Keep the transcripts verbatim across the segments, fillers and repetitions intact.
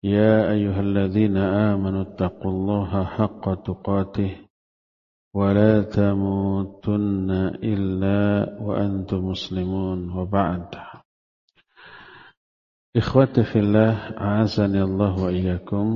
يا أيها الذين آمنوا اتقوا الله حق تقاته ولا تموتن إلا وأنتم مسلمون وبعد. Ikhwati fillah, a'azani Allah wa iyyakum.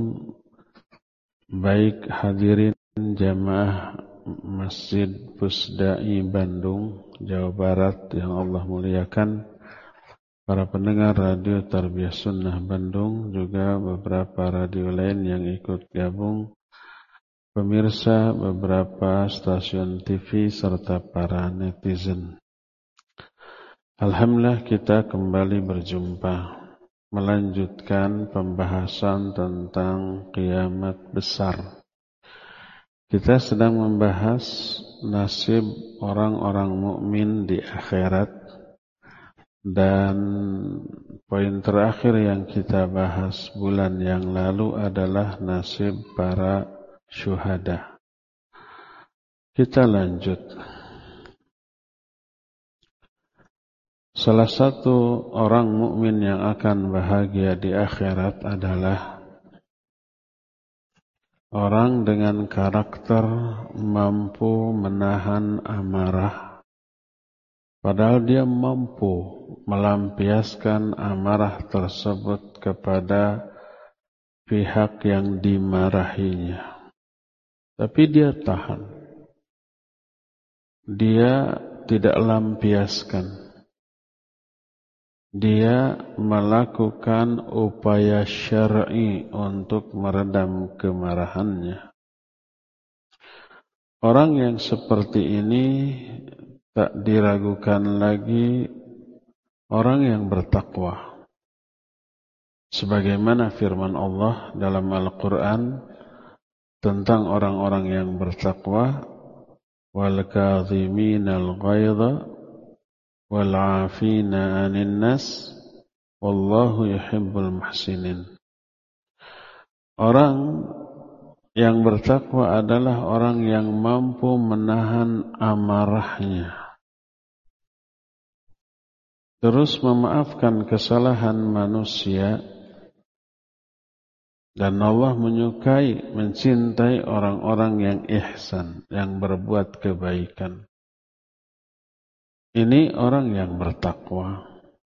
Baik hadirin jamaah Masjid Pusdai Bandung, Jawa Barat yang Allah muliakan, para pendengar radio Tarbiyah Sunnah Bandung, juga beberapa radio lain yang ikut gabung, pemirsa beberapa stasiun T V serta para netizen. Alhamdulillah kita kembali berjumpa melanjutkan pembahasan tentang kiamat besar. Kita sedang membahas nasib orang-orang mukmin di akhirat, dan poin terakhir yang kita bahas bulan yang lalu adalah nasib para syuhada. Kita lanjut. Salah satu orang mukmin yang akan bahagia di akhirat adalah orang dengan karakter mampu menahan amarah, padahal dia mampu melampiaskan amarah tersebut kepada pihak yang dimarahinya. Tapi dia tahan. Dia tidak lampiaskan. Dia melakukan upaya syar'i untuk meredam kemarahannya. Orang yang seperti ini tak diragukan lagi orang yang bertakwa. Sebagaimana firman Allah dalam Al-Quran tentang orang-orang yang bertakwa, wal kadhiminal ghaidha wal 'afina 'anil nas wallahu yuhibbul muhsinin. Orang yang bertakwa adalah orang yang mampu menahan amarahnya, terus memaafkan kesalahan manusia, dan Allah menyukai, mencintai orang-orang yang ihsan, yang berbuat kebaikan. Ini orang yang bertakwa.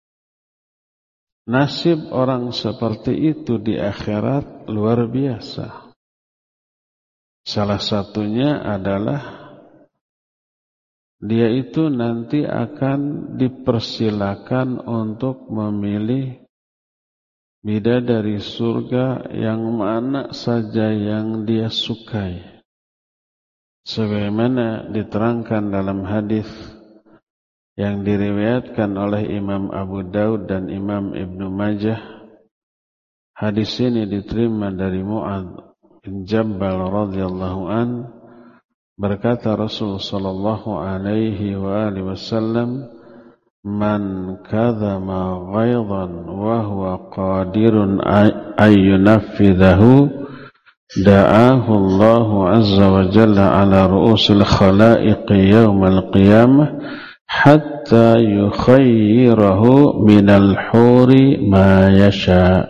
Nasib orang seperti itu di akhirat luar biasa. Salah satunya adalah dia itu nanti akan dipersilakan untuk memilih bidadari surga yang mana saja yang dia sukai. Sebagaimana diterangkan dalam hadis yang diriwayatkan oleh Imam Abu Daud dan Imam Ibnu Majah. Hadis ini diterima dari Mu'adz bin Jabal radhiyallahu an, berkata Rasul sallallahu alaihi wa alihi wasallam, man kadzama ghaidhan wa huwa qadirun ayyunafidhahu da'ahu Allahu azza wa jalla ala ru'usil khalaiq yawmal qiyamah hatta yukhayyirahu minal huri ma yasha.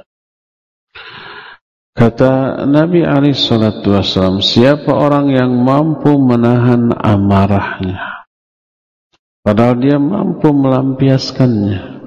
Kata Nabi alaihi salatu wasallam, siapa orang yang mampu menahan amarahnya, padahal dia mampu melampiaskannya,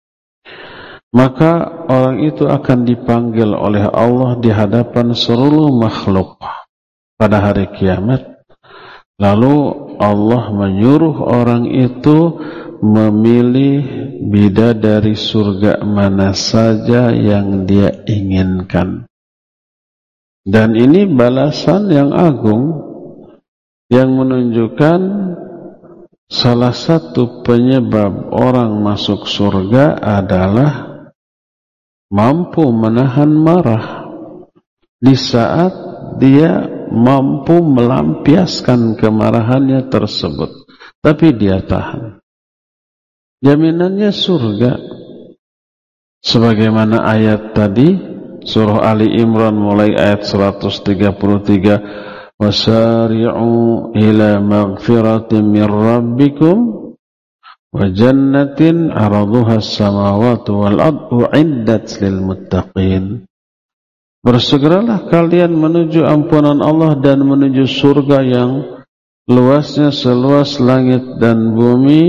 maka orang itu akan dipanggil oleh Allah di hadapan seluruh makhluk pada hari kiamat. Lalu Allah menyuruh orang itu memilih bidadari surga mana saja yang dia inginkan. Dan ini balasan yang agung yang menunjukkan salah satu penyebab orang masuk surga adalah mampu menahan marah di saat dia mampu melampiaskan kemarahannya tersebut, tapi dia tahan. Jaminannya surga. Sebagaimana ayat tadi surah Ali Imran mulai ayat seratus tiga puluh tiga, wasari'u ila maghfiratin min rabbikum wa jannatin 'araduha as-samawati wal ardu 'iddat lil muttaqin. Bersegeralah kalian menuju ampunan Allah dan menuju surga yang luasnya seluas langit dan bumi,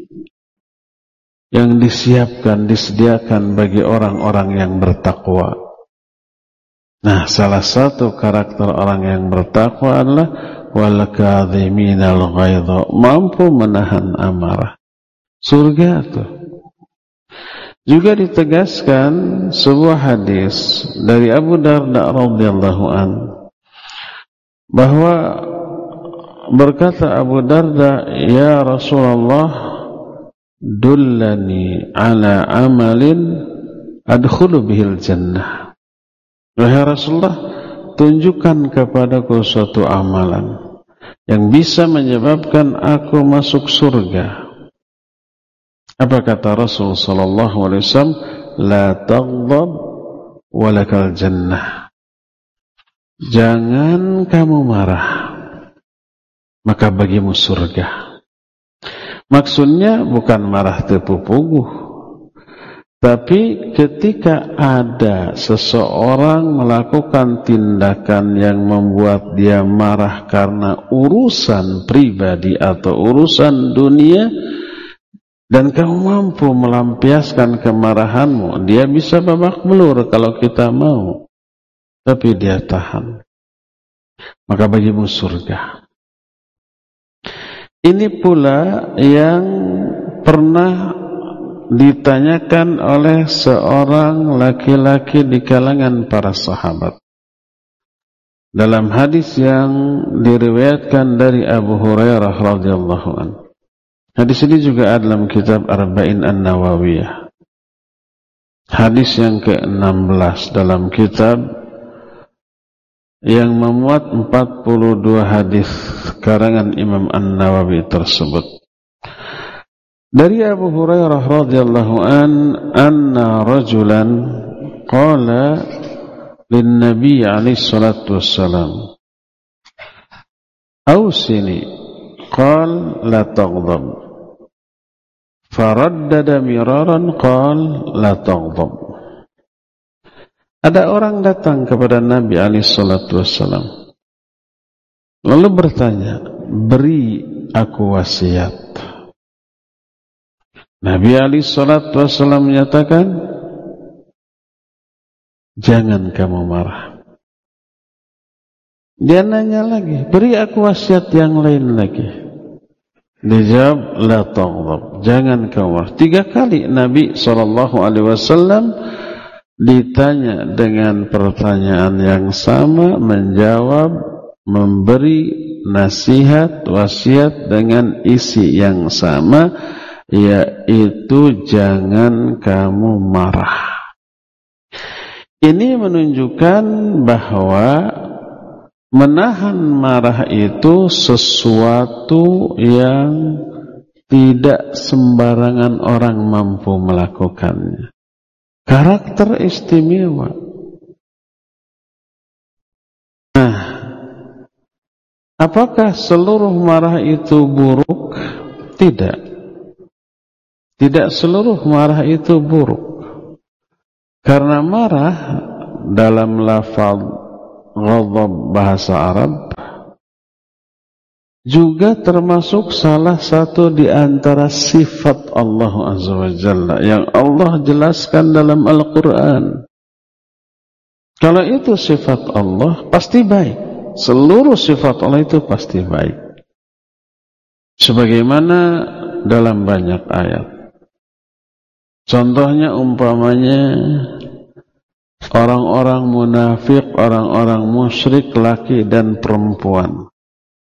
yang disiapkan, disediakan bagi orang-orang yang bertakwa. Nah, salah satu karakter orang yang bertakwa adalah wal kadhiminal ghaidha, mampu menahan amarah. Surga tuh. Juga ditegaskan sebuah hadis dari Abu Darda radhiyallahu an, bahwa berkata Abu Darda, ya Rasulullah, dullani ala amalin adkhulu bihil jannah. Wahai Rasulullah, tunjukkan kepadaku suatu amalan yang bisa menyebabkan aku masuk surga. Apa kata Rasul sallallahu alaihi wasallam? La taghdab walakal jannah. Jangan kamu marah, maka bagimu surga. Maksudnya bukan marah tepu-puguh, tapi ketika ada seseorang melakukan tindakan yang membuat dia marah karena urusan pribadi atau urusan dunia, dan kamu mampu melampiaskan kemarahanmu, dia bisa babak belur kalau kita mau, tapi dia tahan, maka bagimu surga. Ini pula yang pernah ditanyakan oleh seorang laki-laki di kalangan para sahabat. Dalam hadis yang diriwayatkan dari Abu Hurairah radhiyallahu anhu. Hadis ini juga ada dalam kitab Arba'in An-Nawawiyah. Hadis yang ke enam belas dalam kitab yang memuat empat puluh dua hadis karangan Imam An-Nawawi tersebut. Dari Abu Hurairah radhiyallahu an, anna rajulan qala lin Nabi alaihi salatu wassalam, awsini, qala la taghdab. Faraddada miraran, qala la taghdab. Ada orang datang kepada Nabi alaihi salatu wassalam, lalu bertanya, beri aku wasiat. Nabi alaihi salatu wassalam menyatakan, jangan kamu marah. Dia nanya lagi, beri aku wasiat yang lain lagi. Dijawab, la taghdab, jangan kamu marah. Tiga kali Nabi sallallahu alaihi wasallam ditanya dengan pertanyaan yang sama, menjawab, memberi nasihat, wasiat dengan isi yang sama, yaitu jangan kamu marah. Ini menunjukkan bahwa menahan marah itu sesuatu yang tidak sembarangan orang mampu melakukannya. Karakter istimewa. Nah, apakah seluruh marah itu buruk? Tidak. Tidak seluruh marah itu buruk. Karena marah dalam lafaz ghadab bahasa Arab juga termasuk salah satu di antara sifat Allah Azza wa Jalla yang Allah jelaskan dalam Al-Quran. Kalau itu sifat Allah, pasti baik. Seluruh sifat Allah itu pasti baik. Sebagaimana dalam banyak ayat. Contohnya umpamanya orang-orang munafik, orang-orang musyrik laki dan perempuan.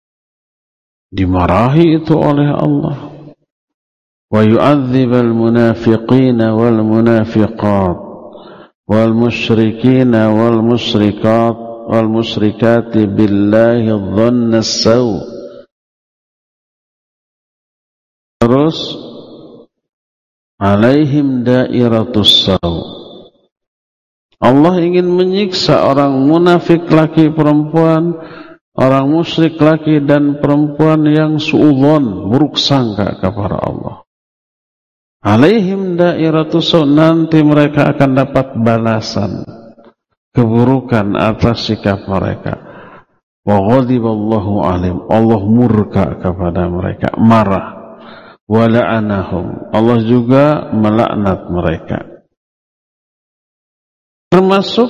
Dimarahi itu oleh Allah. Wa yu'adzibal munafiqina wal munafiqat wal musyrikina wal musyrikat wal musyrikati billahi dhanna as-saw. Terus alaihim dairatus saw. Allah ingin menyiksa orang munafik laki perempuan, orang musyrik laki dan perempuan yang suudzon, buruk sangka kepada Allah. Alaihim dairatus saw, nanti mereka akan dapat balasan keburukan atas sikap mereka. Wa ghadiballahu alaihim, Allah murka kepada mereka, marah. Wa la'anahum, Allah juga melaknat mereka. Termasuk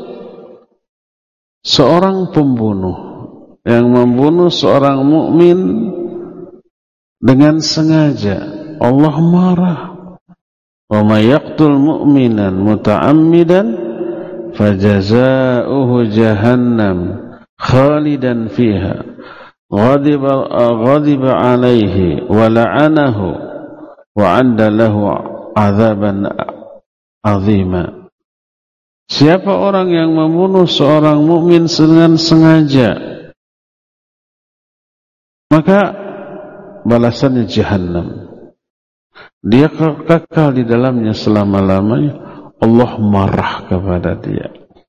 seorang pembunuh yang membunuh seorang mukmin dengan sengaja, Allah marah. Wa may yaqtul mu'minan muta'ammidan fajazaohu jahannam khalidan fiha ghadiba ghadiba alaihi wa la'anahu wa 'adda lahu 'adzaban 'azima. Siapa orang yang membunuh seorang mukmin dengan sengaja, maka balasannya jahannam. Dia kekal di dalamnya selama-lamanya. Allah marah kepada dia.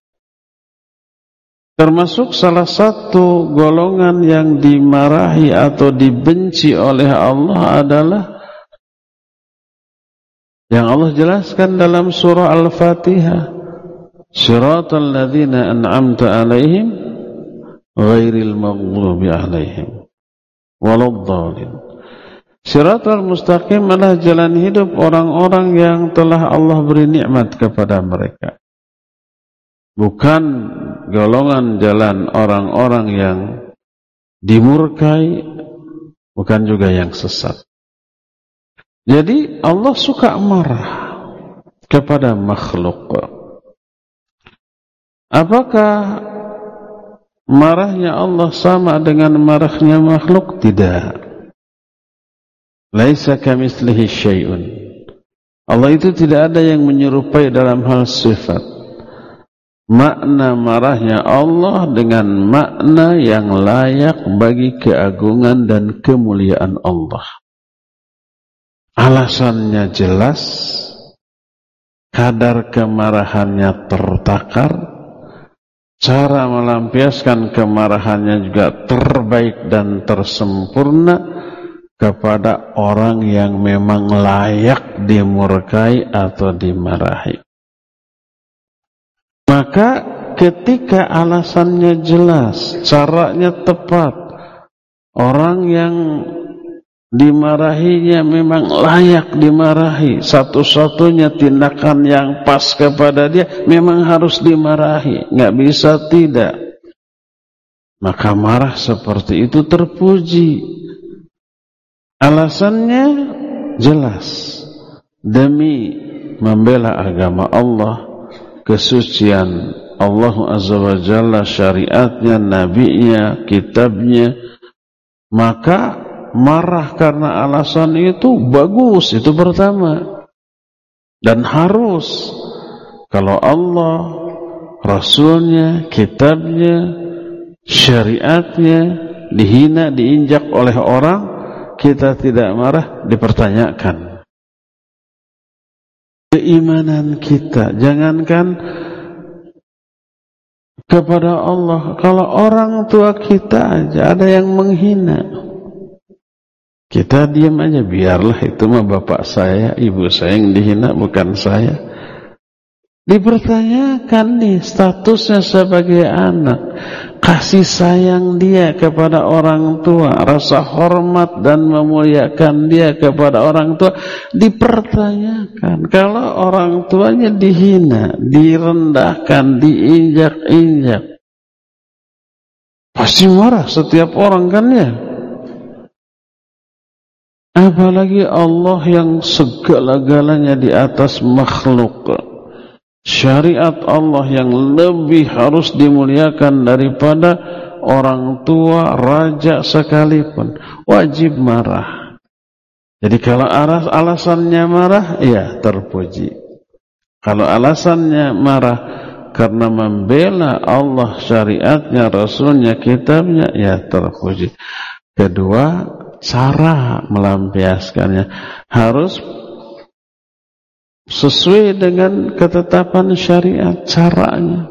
Termasuk salah satu golongan yang dimarahi atau dibenci oleh Allah adalah yang Allah jelaskan dalam surah Al-Fatihah. Shiratal ladzina an'amta 'alaihim ghairil maghdubi 'alaihim waladdallin. Shiratal mustaqim adalah jalan hidup orang-orang yang telah Allah beri nikmat kepada mereka. Bukan golongan jalan orang-orang yang dimurkai, bukan juga yang sesat. Jadi Allah suka marah kepada makhluk. Apakah marahnya Allah sama dengan marahnya makhluk? Tidak. Laisa kamitslihi syai'un. Allah itu tidak ada yang menyerupai dalam hal sifat. Makna marahnya Allah dengan makna yang layak bagi keagungan dan kemuliaan Allah. Alasannya jelas, kadar kemarahannya tertakar, cara melampiaskan kemarahannya juga terbaik dan tersempurna kepada orang yang memang layak dimurkai atau dimarahi. Maka ketika alasannya jelas, caranya tepat, orang yang dimarahinya memang layak dimarahi, satu-satunya tindakan yang pas kepada dia memang harus dimarahi, nggak bisa tidak, maka marah seperti itu terpuji. Alasannya jelas, demi membela agama Allah, kesucian Allah Azza wa Jalla, syariatnya, nabinya, kitabnya, maka marah karena alasan itu bagus, itu pertama. Dan harus, kalau Allah, Rasulnya, kitabnya, syariatnya dihina, diinjak oleh orang, kita tidak marah, dipertanyakan keimanan kita. Jangankan kepada Allah, kalau orang tua kita aja ada yang menghina, kita diam aja, biarlah, itu mah bapak saya, ibu saya yang dihina, bukan saya. Dipertanyakan nih statusnya sebagai anak, kasih sayang dia kepada orang tua, rasa hormat dan memuliakan dia kepada orang tua dipertanyakan. Kalau orang tuanya dihina, direndahkan, diinjak-injak, pasti marah setiap orang, kan ya? Apalagi Allah yang segala-galanya di atas makhluk. Syariat Allah yang lebih harus dimuliakan daripada orang tua, raja sekalipun, wajib marah. Jadi kalau alasannya marah, ya terpuji. Kalau alasannya marah karena membela Allah, syariatnya, Rasulnya, kitabnya, ya terpuji. Kedua, cara melampiaskannya harus sesuai dengan ketetapan syariat, caranya.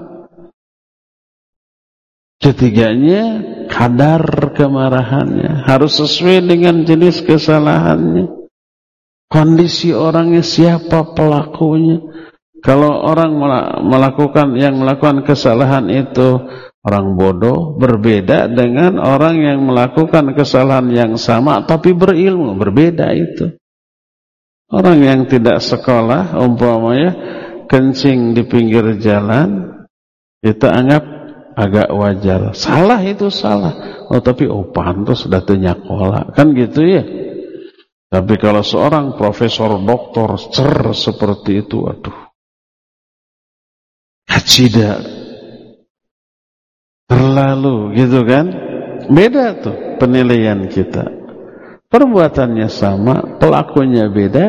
Ketiganya, kadar kemarahannya harus sesuai dengan jenis kesalahannya, kondisi orangnya, siapa pelakunya. Kalau orang melakukan yang melakukan kesalahan itu orang bodoh, berbeda dengan orang yang melakukan kesalahan yang sama tapi berilmu, berbeda itu. Orang yang tidak sekolah umpamanya kencing di pinggir jalan, kita anggap agak wajar. Salah itu salah. Oh tapi oh pantas sudah nyakola, kan gitu ya. Tapi kalau seorang profesor doktor cer seperti itu, aduh, tidak terlalu gitu kan. Beda tuh penilaian kita. Perbuatannya sama, pelakunya beda,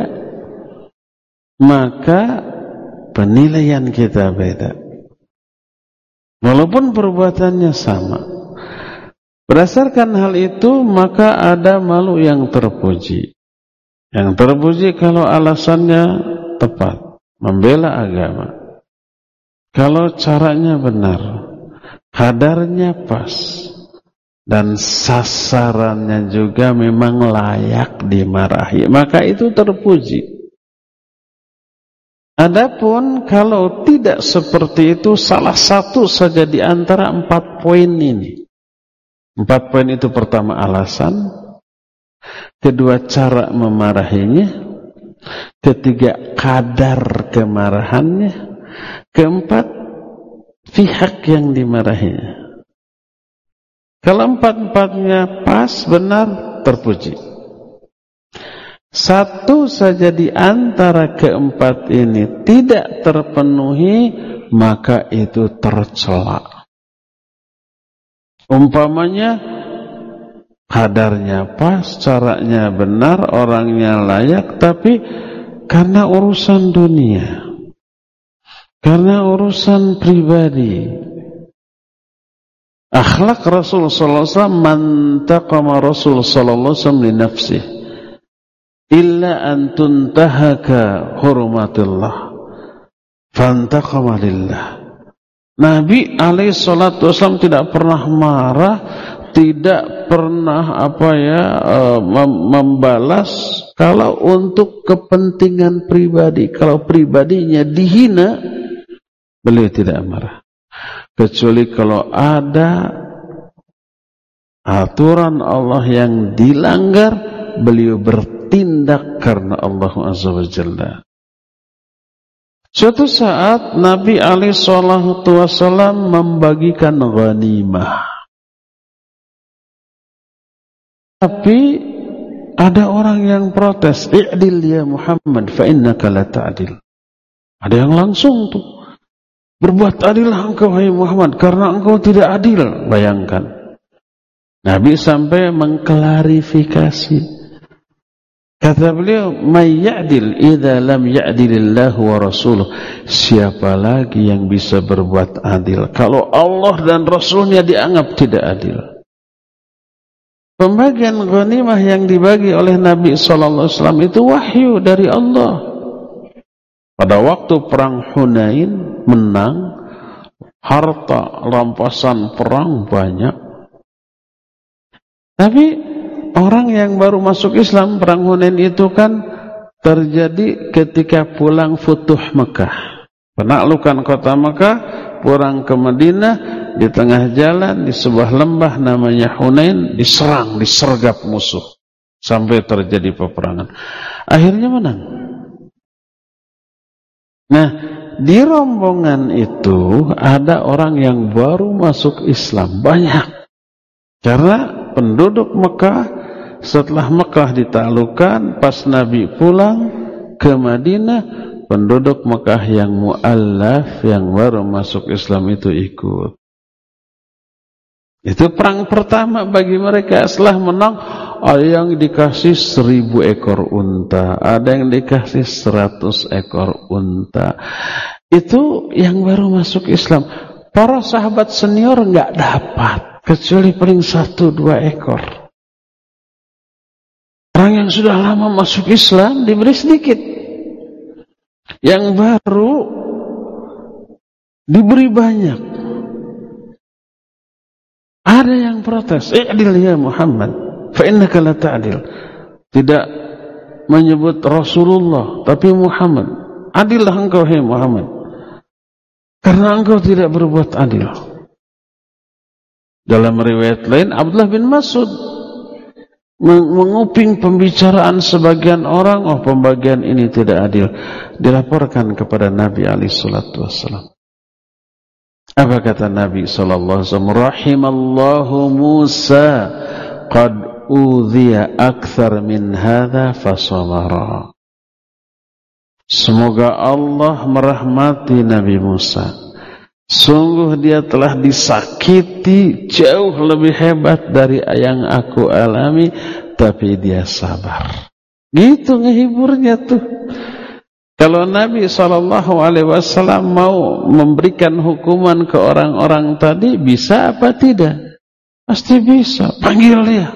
maka penilaian kita beda. Walaupun perbuatannya sama. Berdasarkan hal itu, maka ada malu yang terpuji. Yang terpuji kalau alasannya tepat, membela agama. Kalau caranya benar, kadarnya pas, dan sasarannya juga memang layak dimarahi, maka itu terpuji. Adapun kalau tidak seperti itu, salah satu saja di antara empat poin ini. Empat poin itu: pertama alasan, kedua cara memarahinya, ketiga kadar kemarahannya, keempat pihak yang dimarahinya. Kalau empat-empatnya pas, benar, terpuji. Satu saja di antara keempat ini tidak terpenuhi, maka itu tercela. Umpamanya kadarnya pas, caranya benar, orangnya layak, tapi karena urusan dunia, karena urusan pribadi, akhlak Rasul sallallahu alaihi wasallam, man taqama Rasul sallallahu alaihi wasallam li nafsihi illa an tuntahaka hurumatillah fantaqama lillah. Nabi alaihi salatu wasallam tidak pernah marah, tidak pernah apa ya membalas kalau untuk kepentingan pribadi. Kalau pribadinya dihina, beliau tidak marah. Kecuali kalau ada aturan Allah yang dilanggar, beliau bertindak karena Allah Azza wa Jalla. Suatu saat Nabi alaihi salatu wasallam membagikan ghanimah. Tapi ada orang yang protes, "I'dil ya Muhammad fa innaka la ta'dil." Ada yang langsung tuh, "Berbuat adillah engkau hai Muhammad, karena engkau tidak adil." Bayangkan. Nabi sampai mengklarifikasi. Kata beliau, "May ya'dil idza lam ya'dilillahu wa rasuluh." Siapa lagi yang bisa berbuat adil kalau Allah dan Rasulnya dianggap tidak adil? Pembagian ghanimah yang dibagi oleh Nabi sallallahu alaihi wasallam itu wahyu dari Allah. Pada waktu perang Hunain menang, harta rampasan perang banyak. Tapi orang yang baru masuk Islam, perang Hunain itu kan terjadi ketika pulang Futuh Mekah. Penaklukan kota Mekah, pulang ke Madinah, di tengah jalan di sebuah lembah namanya Hunain diserang, disergap musuh sampai terjadi peperangan. Akhirnya menang. Nah, di rombongan itu ada orang yang baru masuk Islam banyak. Karena penduduk Mekah setelah Mekah ditaklukkan, pas Nabi pulang ke Madinah, penduduk Mekah yang mu'allaf, yang baru masuk Islam itu ikut. Itu perang pertama bagi mereka. Setelah menang, ada yang dikasih seribu ekor unta, ada yang dikasih seratus ekor unta. Itu yang baru masuk Islam. Para sahabat senior nggak dapat, kecuali paling satu dua ekor. Orang yang sudah lama masuk Islam diberi sedikit. Yang baru diberi banyak. Ada yang protes, "I'dil ya Muhammad, fa innaka la ta'dil." Tidak menyebut Rasulullah, tapi Muhammad. Adillah engkau, hai Muhammad, karena engkau tidak berbuat adil. Dalam riwayat lain, Abdullah bin Mas'ud menguping pembicaraan sebagian orang, oh pembagian ini tidak adil, dilaporkan kepada Nabi alaihi salatu wassalam. Apa kata Nabi sallallahu alaihi wasallam? Rahimallahu Musa qad udhiya akthar min hadha fasabara. Semoga Allah merahmati Nabi Musa. Sungguh dia telah disakiti jauh lebih hebat dari yang aku alami, tapi dia sabar. Gitu ngehiburnya tuh. Kalau Nabi shallallahu alaihi wasallam mau memberikan hukuman ke orang-orang tadi, bisa apa tidak? Pasti bisa. Panggil dia.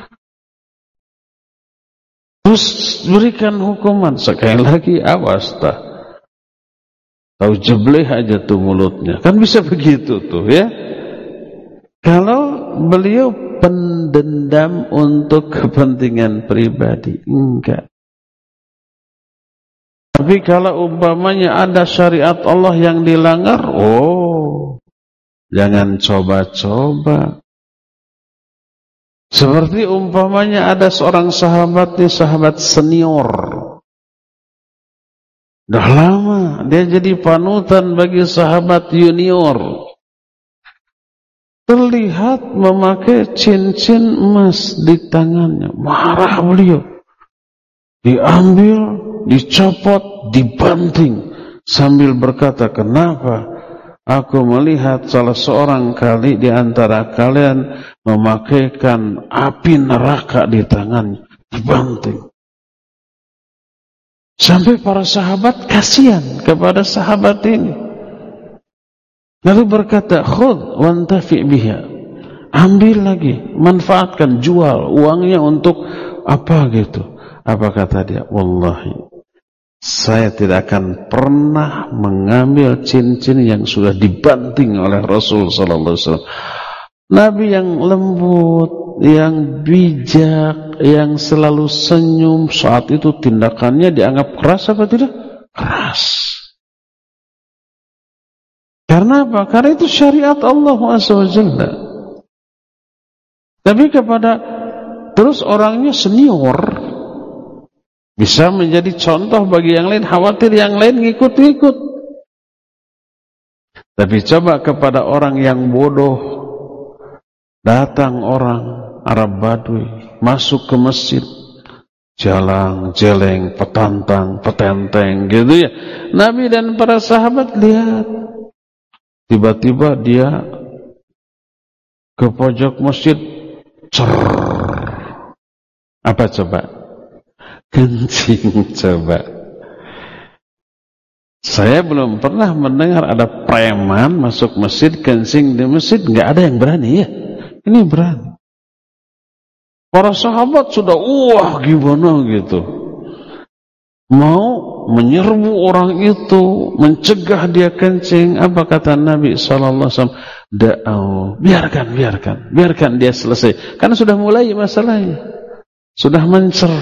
Terus berikan hukuman. Sekali lagi, awas tak. Tahu jebleh aja tuh mulutnya. Kan bisa begitu tuh ya. Kalau beliau pendendam untuk kepentingan pribadi, enggak. Tapi kalau umpamanya ada syariat Allah yang dilanggar, oh, jangan coba-coba. Seperti umpamanya ada seorang sahabatnya, sahabat senior. Dah lama dia jadi panutan bagi sahabat junior. Terlihat memakai cincin emas di tangannya. Marah beliau. Diambil, dicopot, dibanting. Sambil berkata, kenapa aku melihat salah seorang kali di antara kalian memakaikan api neraka di tangannya. Dibanting. Sampai para sahabat kasihan kepada sahabat ini. Lalu berkata, khudh wantafi biha. Ambil lagi, manfaatkan, jual uangnya untuk apa gitu. Apa kata dia? Wallahi, saya tidak akan pernah mengambil cincin yang sudah dibanting oleh Rasul sallallahu alaihi wasallam. Nabi yang lembut, yang bijak, yang selalu senyum, saat itu tindakannya dianggap keras apa tidak? Keras. Karena apa? Karena itu syariat Allah azza wa jalla. Tapi kepada terus orangnya senior, bisa menjadi contoh bagi yang lain, khawatir yang lain ngikut-ngikut. Tapi coba kepada orang yang bodoh, datang orang Arab Badui masuk ke masjid, jalang, jeleng, petantang, petenteng gitu ya. Nabi dan para sahabat lihat, tiba-tiba dia ke pojok masjid, cer. Apa coba? Kencing coba. Saya belum pernah mendengar ada preman masuk masjid kencing di masjid, nggak ada yang berani ya. Ini berani. Para sahabat sudah wah gimana gitu. Mau menyerbu orang itu, mencegah dia kencing. Apa kata Nabi sallallahu alaihi wasallam? Da'au, biarkan, biarkan, biarkan dia selesai. Karena sudah mulai masalahnya. Sudah mencer.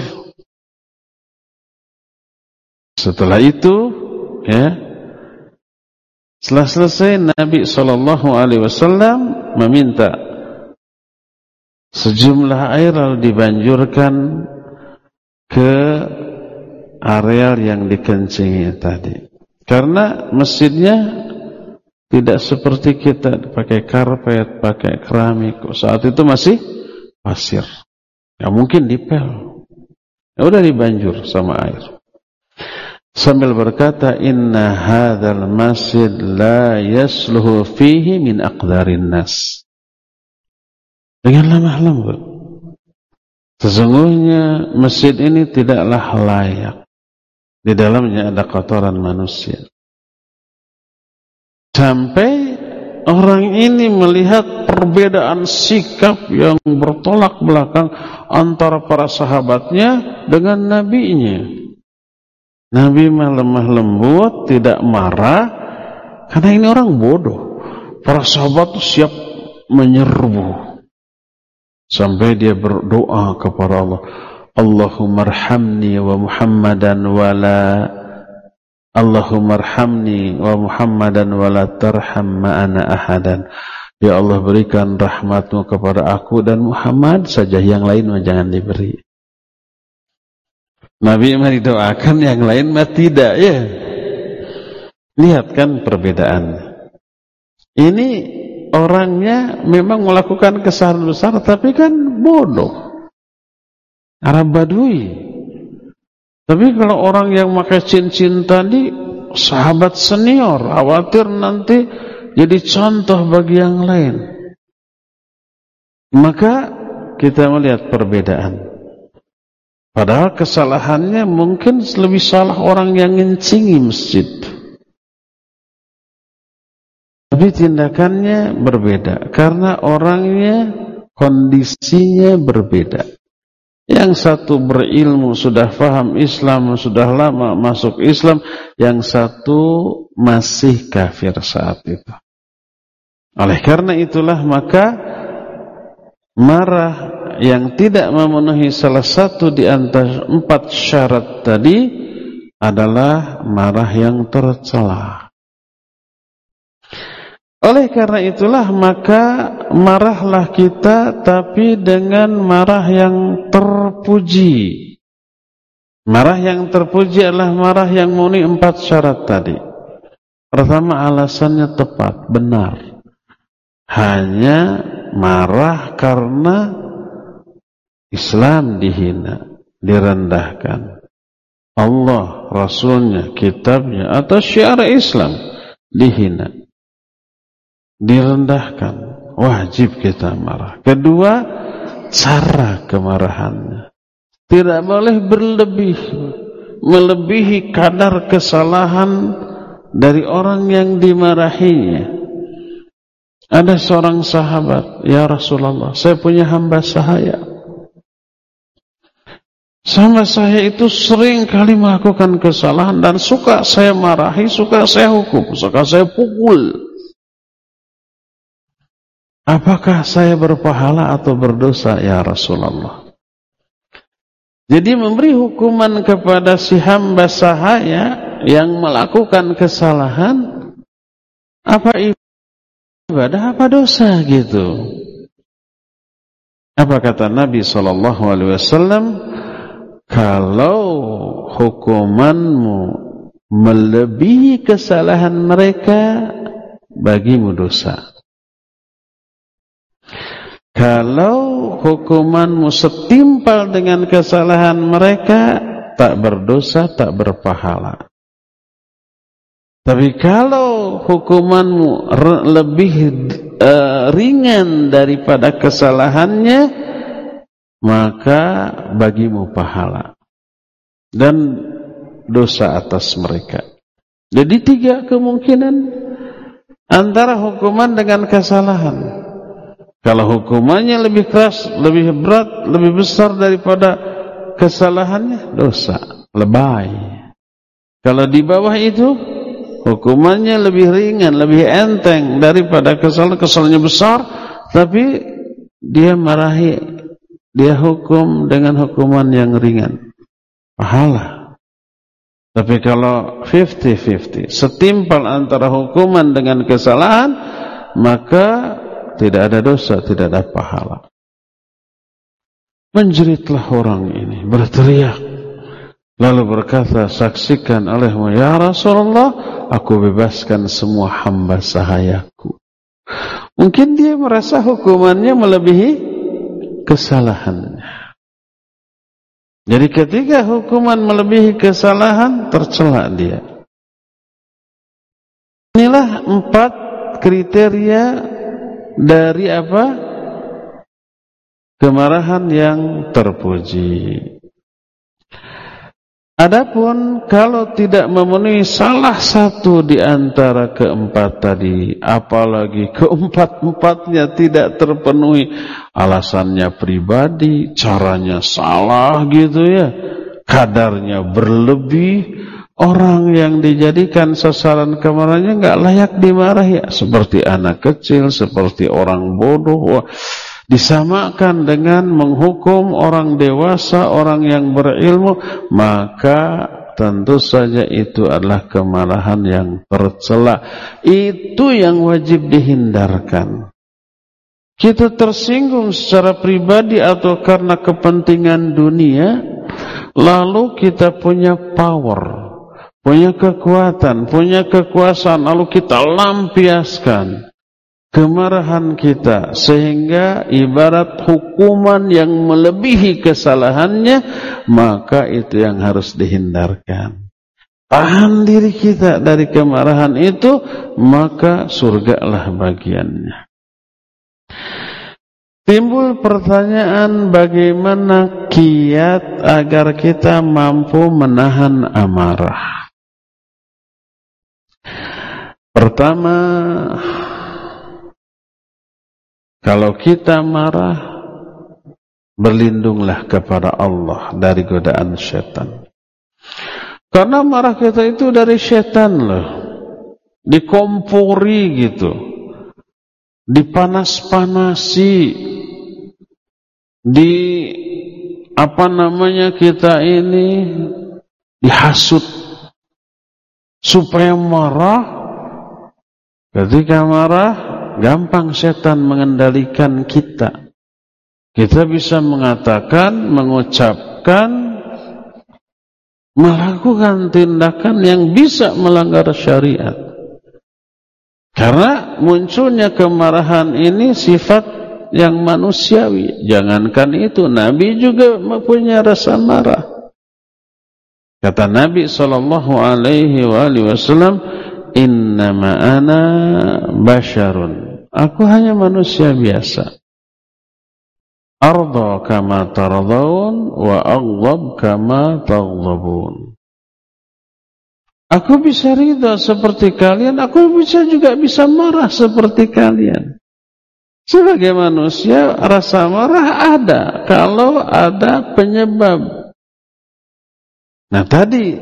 Setelah itu, ya, setelah selesai Nabi sallallahu alaihi wasallam meminta sejumlah air lalu dibanjurkan ke areal yang dikencingi tadi. Karena masjidnya tidak seperti kita pakai karpet, pakai keramik. Saat itu masih pasir. Ya mungkin dipel. Ya udah dibanjur sama air. Sambil berkata, inna hadzal masjid la yasluhu fihi min aqdarin nas. Dengan lemah lembut. Sesungguhnya masjid ini tidaklah layak. Di dalamnya ada kotoran manusia. Sampai orang ini melihat perbedaan sikap yang bertolak belakang antara para sahabatnya dengan nabinya. Nabi mah lemah lembut, tidak marah, karena ini orang bodoh. Para sahabat siap menyerbu. Sampai dia berdoa kepada Allah, Allahumma arhamni wa Muhammadan wa la Allahumma arhamni wa Muhammadan wa la tarham ma'ana ahadan. Ya Allah, berikan rahmatmu kepada aku dan Muhammad saja, yang lain mah jangan diberi. Nabi mah didoakan, yang lain mah tidak, ya. Lihat kan perbedaan. Ini orangnya memang melakukan kesalahan besar, tapi kan bodoh. Arab Badui. Tapi kalau orang yang pakai cincin tadi, sahabat senior, khawatir nanti jadi contoh bagi yang lain. Maka kita melihat perbedaan. Padahal kesalahannya mungkin lebih salah orang yang ngencingi masjid. Tapi tindakannya berbeda karena orangnya, kondisinya berbeda. Yang satu berilmu, sudah faham Islam, sudah lama masuk Islam. Yang satu masih kafir saat itu. Oleh karena itulah maka marah yang tidak memenuhi salah satu di antara empat syarat tadi adalah marah yang tercela. Oleh karena itulah maka marahlah kita, tapi dengan marah yang terpuji. Marah yang terpuji adalah marah yang memenuhi empat syarat tadi. Pertama, alasannya tepat, benar. Hanya marah karena Islam dihina, direndahkan. Allah, Rasulnya, kitabnya, atau syiar Islam dihina, direndahkan, wajib kita marah. Kedua, cara kemarahannya tidak boleh berlebih, melebihi kadar kesalahan dari orang yang dimarahinya. Ada seorang sahabat, ya Rasulullah, saya punya hamba sahaya. Hamba saya itu sering kali melakukan kesalahan dan suka saya marahi, suka saya hukum, suka saya pukul. Apakah saya berpahala atau berdosa, ya Rasulullah? Jadi memberi hukuman kepada si hamba sahaya yang melakukan kesalahan, apa ibadah, apa dosa gitu? Apa kata Nabi shallallahu alaihi wasallam? Kalau hukumanmu melebihi kesalahan mereka, bagimu dosa. Kalau hukumanmu setimpal dengan kesalahan mereka, tak berdosa, tak berpahala. Tapi kalau hukumanmu lebih uh, ringan daripada kesalahannya, maka bagimu pahala dan dosa atas mereka. Jadi tiga kemungkinan antara hukuman dengan kesalahan. Kalau hukumannya lebih keras, lebih berat, lebih besar daripada kesalahannya, dosa, lebay. Kalau di bawah itu, hukumannya lebih ringan, lebih enteng daripada kesalahan, kesalahannya besar, tapi dia marahi, dia hukum dengan hukuman yang ringan, pahala. Tapi kalau fifty fifty, setimpal antara hukuman dengan kesalahan, maka tidak ada dosa, tidak ada pahala. Menjeritlah orang ini, berteriak, lalu berkata, saksikan olehmu ya Rasulullah, aku bebaskan semua hamba sahayaku. Mungkin dia merasa hukumannya melebihi kesalahannya. Jadi ketika hukuman melebihi kesalahan, tercela dia. Inilah empat kriteria dari apa? Kemarahan yang terpuji. Adapun kalau tidak memenuhi salah satu di antara keempat tadi, apalagi keempat-empatnya tidak terpenuhi, alasannya pribadi, caranya salah gitu ya, kadarnya berlebih, orang yang dijadikan sasaran kemarahannya nggak layak dimarahi, seperti anak kecil, seperti orang bodoh. Wah, disamakan dengan menghukum orang dewasa, orang yang berilmu, maka tentu saja itu adalah kemarahan yang tercela. Itu yang wajib dihindarkan. Kita tersinggung secara pribadi atau karena kepentingan dunia, lalu kita punya power, punya kekuatan, punya kekuasaan, lalu kita lampiaskan kemarahan kita, sehingga ibarat hukuman yang melebihi kesalahannya, maka itu yang harus dihindarkan. Tahan diri kita dari kemarahan itu, maka surgalah bagiannya. Timbul pertanyaan, bagaimana kiat agar kita mampu menahan amarah? Pertama, kalau kita marah, berlindunglah kepada Allah dari godaan syaitan. Karena marah kita itu dari syaitan loh. Dikompori gitu. Dipanas-panasi. Di apa namanya kita ini dihasut supaya marah. Ketika marah, gampang setan mengendalikan kita. Kita bisa mengatakan, mengucapkan, melakukan tindakan yang bisa melanggar syariat. Karena munculnya kemarahan ini sifat yang manusiawi. Jangankan itu, Nabi juga mempunyai rasa marah. Kata Nabi sallallahu alaihi wasallam, "Innama ana basyarun." Aku hanya manusia biasa. Arda kama tardawun wa aghdab kama taghdabun. Aku bisa ridha seperti kalian, aku bisa juga bisa marah seperti kalian. Sebagai manusia, rasa marah ada kalau ada penyebab. Nah tadi,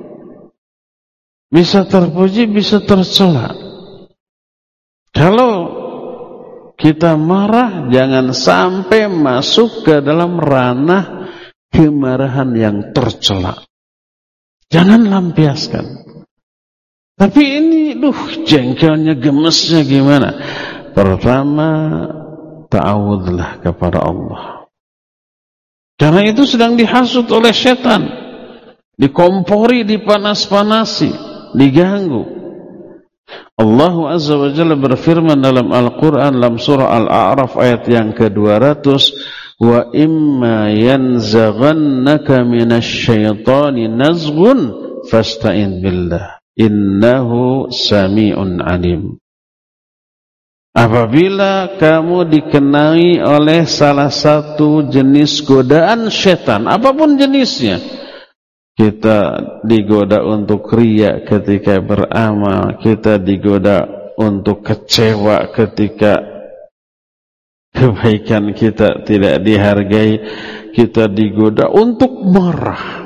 bisa terpuji, bisa tercela. Kalau kita marah, jangan sampai masuk ke dalam ranah kemarahan yang tercela. Jangan lampiaskan. Tapi ini, duh, jengkelnya, gemesnya gimana? Pertama, ta'awudlah kepada Allah. Karena itu sedang dihasut oleh setan. Dikompori, dipanas-panasi, diganggu. Allah Azza wa Jalla berfirman dalam Al-Quran, dalam surah Al-A'raf ayat yang ke dua ratus, wa imma yanzaghannaka minasyaitani nazghun fasta'in billah innahu sami'un alim. Apabila kamu dikenai oleh salah satu jenis godaan syaitan, apapun jenisnya, kita digoda untuk riya ketika beramal, kita digoda untuk kecewa ketika kebaikan kita tidak dihargai, kita digoda untuk marah.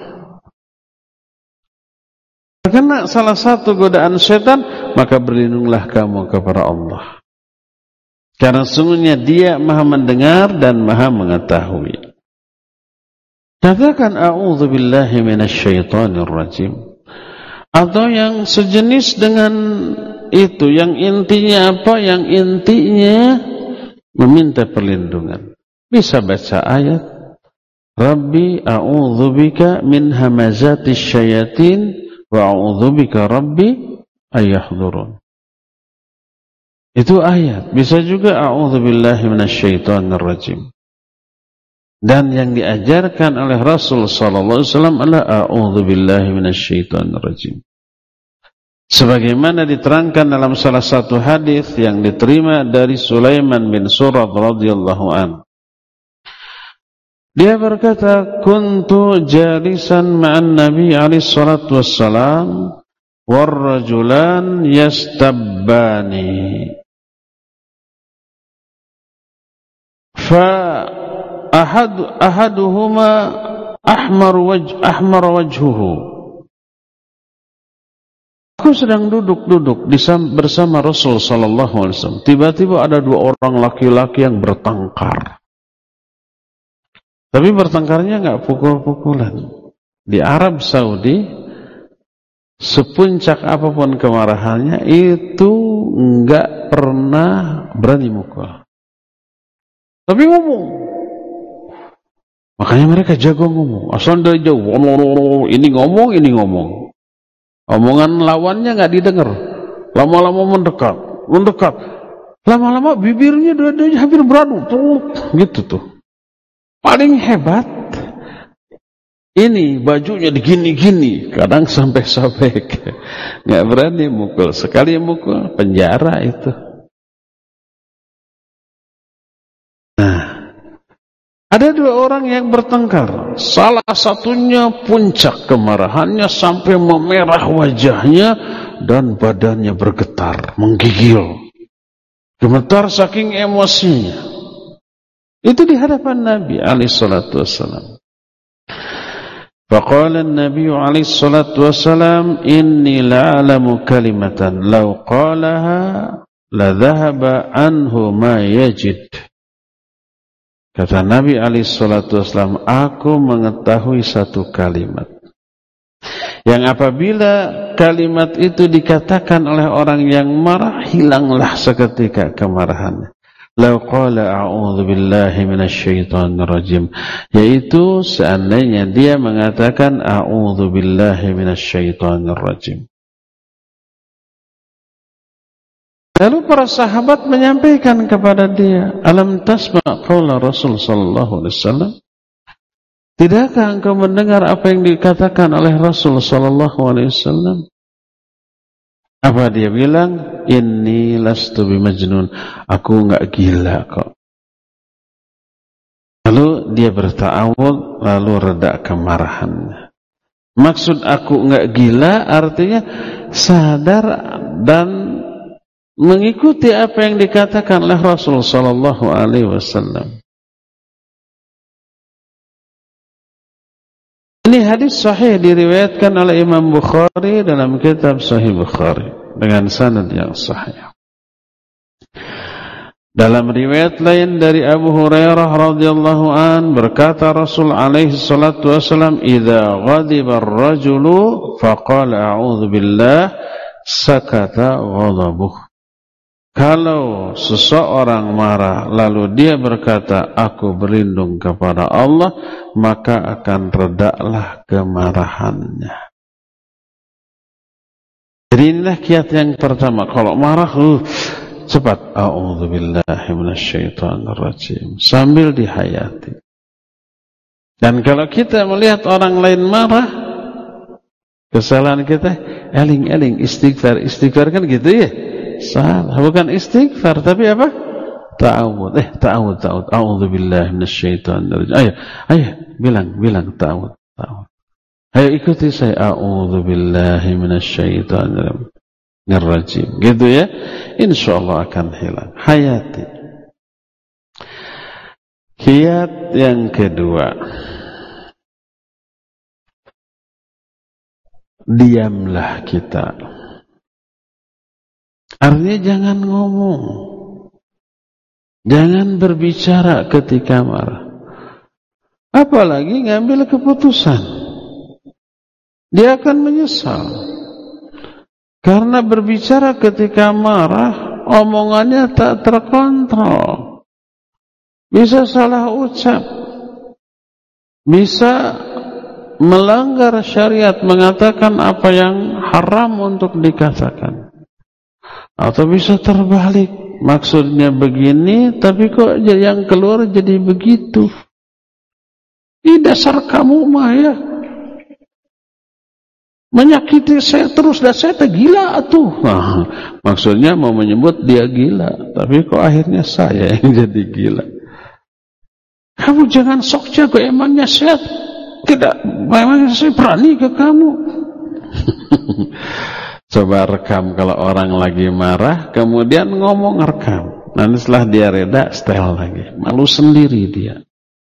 Karena salah satu godaan syaitan, maka berlindunglah kamu kepada Allah. Karena sungguhnya Dia Maha mendengar dan Maha mengetahui. Katakan a'udzubillahi minasyaitonir rajim. Atau yang sejenis dengan itu, yang intinya apa? Yang intinya meminta perlindungan. Bisa baca ayat, Rabbi a'udzubika min hamazatis syayatin wa a'udzubika Rabbi ayahdurun. Itu ayat. Bisa juga a'udzubillahi minasyaitonir rajim. Dan yang diajarkan oleh Rasul sallallahu alaihi wasallam adalah a'udzubillahi minasyaitonir rajim. Sebagaimana diterangkan dalam salah satu hadis yang diterima dari Sulaiman bin Surad radhiyallahu anhu. Dia berkata, "Kuntu jalisan ma'an Nabi alaihi salatu wassalam war rajulan yastabbani." Fa ahad ahaduhuma ahmar wajh ahmar wajhuhu. Aku sedang duduk-duduk bersama Rasul sallallahu alaihi wasallam. Tiba-tiba ada dua orang laki-laki yang bertengkar. Tapi bertengkarnya enggak pukul-pukulan. Di Arab Saudi sepuncak apapun kemarahannya, itu enggak pernah berani mukul. Tapi ngomong. Makanya mereka jago ngomong. Asal dari jauh, ini ngomong, ini ngomong. Omongan lawannya enggak didengar. Lama-lama mendekat, mendekat. Lama-lama bibirnya dua-duanya hampir beradu. Gitu tuh. Paling hebat, ini bajunya digini-gini, kadang sampai sobek. Nggak berani mukul. Sekali mukul, penjara itu. Nah, ada dua orang yang bertengkar. Salah satunya puncak kemarahannya sampai memerah wajahnya dan badannya bergetar, menggigil. Gemetar saking emosinya. Itu di hadapan Nabi alaihi salatu wassalam. فقال النبي عليه الصلاة والسلام إني لأعلم كلمة لو قالها لذهب عنه ما يجد. Kata Nabi alaihi salatu wassalam, aku mengetahui satu kalimat yang apabila kalimat itu dikatakan oleh orang yang marah, hilanglah seketika kemarahannya. Lau qala a'udzu billahi minasyaitonir rajim, yaitu seandainya dia mengatakan a'udzu billahi minasyaitonir rajim. Lalu para sahabat menyampaikan kepada dia, alam tasma' qaula Rasul sallallahu alaihi wasallam? Tidakkah engkau mendengar apa yang dikatakan oleh Rasul sallallahu alaihi wasallam? Apa dia bilang? Inni lastu bimajnun. Aku enggak gila kok. Lalu dia berta'awud, lalu reda kemarahannya. Maksud aku enggak gila artinya sadar dan mengikuti apa yang dikatakan oleh Rasul sallallahu alaihi wasallam. Ini hadis sahih diriwayatkan oleh Imam Bukhari dalam kitab Sahih Bukhari dengan sanad yang sahih. Dalam riwayat lain dari Abu Hurairah radhiyallahu an berkata Rasul alaihi salatu wasallam, "Idza ghadiba ar-rajulu faqala a'udzu billah sakata ghadabuh." Kalau seseorang marah lalu dia berkata, aku berlindung kepada Allah, maka akan redalah kemarahannya. Jadi inilah kiat yang pertama. Kalau marah, uh, cepat. A'udzubillahi minasyaitonir rajim. Sambil dihayati. Dan kalau kita melihat orang lain marah, kesalahan kita, eling-eling, istighfar. Istighfar kan gitu ya? Salah, bukan istighfar tapi apa? Ta'awud. Eh, ta'awud, ta'awud. A'udzubillahi minasyaitonir rajim. Ayo, ayo, bilang, bilang ta'awud, ta'awud. Ayo ikuti saya. A'udzubillahi minasyaitonir rajim. Gitu ya. Insyaallah akan hilang. Hayati. Kiat yang kedua. Diamlah kita. Artinya jangan ngomong. Jangan berbicara ketika marah. Apalagi ngambil keputusan. Dia akan menyesal. Karena berbicara ketika marah, omongannya tak terkontrol. Bisa salah ucap. Bisa melanggar syariat, mengatakan apa yang haram untuk dikatakan. Atau bisa terbalik, maksudnya begini tapi kok yang keluar jadi begitu. Ini dasar kamu mah ya, menyakiti saya terus dan saya tergila atuh. Nah, maksudnya mau menyebut dia gila, tapi kok akhirnya saya yang jadi gila. Kamu jangan sok jago, emangnya saya tidak, emangnya saya berani ke kamu. Coba rekam kalau orang lagi marah, kemudian ngomong rekam. Nanti setelah dia reda, setel lagi. Malu sendiri dia.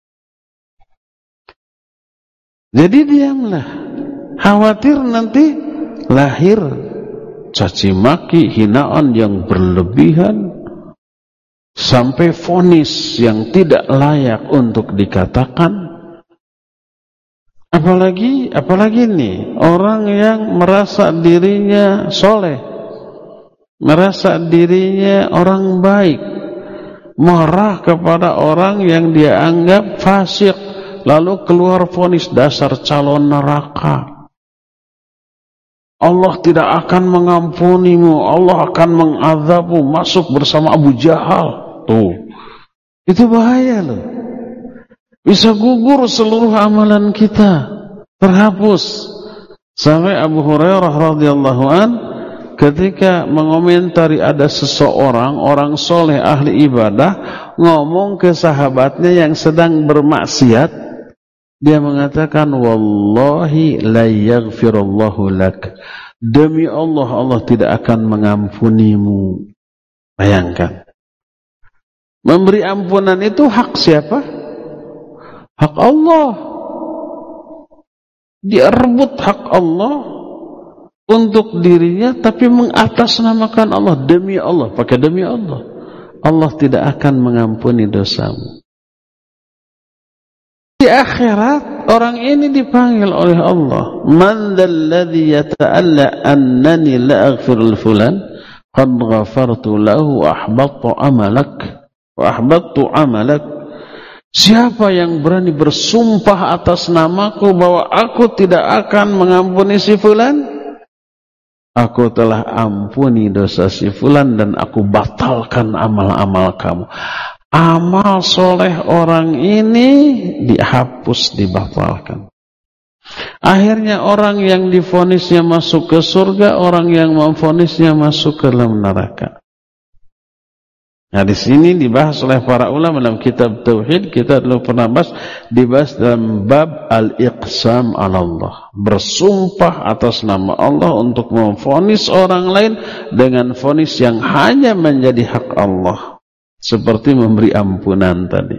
Jadi diamlah. Khawatir nanti lahir caci maki, hinaan yang berlebihan, sampai vonis yang tidak layak untuk dikatakan. Apalagi, apalagi nih orang yang merasa dirinya soleh, merasa dirinya orang baik, marah kepada orang yang dia anggap fasik, lalu keluar vonis dasar calon neraka. Allah tidak akan mengampunimu, Allah akan mengazabmu, masuk bersama Abu Jahal. Tuh, itu bahaya loh. Bisa gugur seluruh amalan kita, terhapus. Sampai Abu Hurairah radhiyallahu an ketika mengomentari ada seseorang, orang soleh ahli ibadah, ngomong ke sahabatnya yang sedang bermaksiat, dia mengatakan, wallahi la yaghfirullahu lak. Demi Allah, Allah tidak akan mengampunimu. Bayangkan. Memberi ampunan itu hak siapa? Hak Allah. Dia rebut hak Allah untuk dirinya, tapi mengatasnamakan Allah. Demi Allah, pakai demi Allah, Allah tidak akan mengampuni dosamu. Di akhirat orang ini dipanggil oleh Allah, man dzalladzi yata'alla annani la aghfirul fulan qad ghafartu lahu wa ahbattu amalak wa ahbattu amalak. Siapa yang berani bersumpah atas namaku bahwa aku tidak akan mengampuni si fulan, aku telah ampuni dosa si fulan dan aku batalkan amal-amal kamu. Amal soleh orang ini dihapus, dibatalkan. Akhirnya orang yang divonisnya masuk ke surga, orang yang memvonisnya masuk ke dalam neraka. Nah, di sini dibahas oleh para ulama dalam kitab Tauhid. Kita dulu pernah bahas, dibahas dalam bab al-iqsam ala Allah. Bersumpah atas nama Allah untuk memvonis orang lain dengan vonis yang hanya menjadi hak Allah. Seperti memberi ampunan tadi.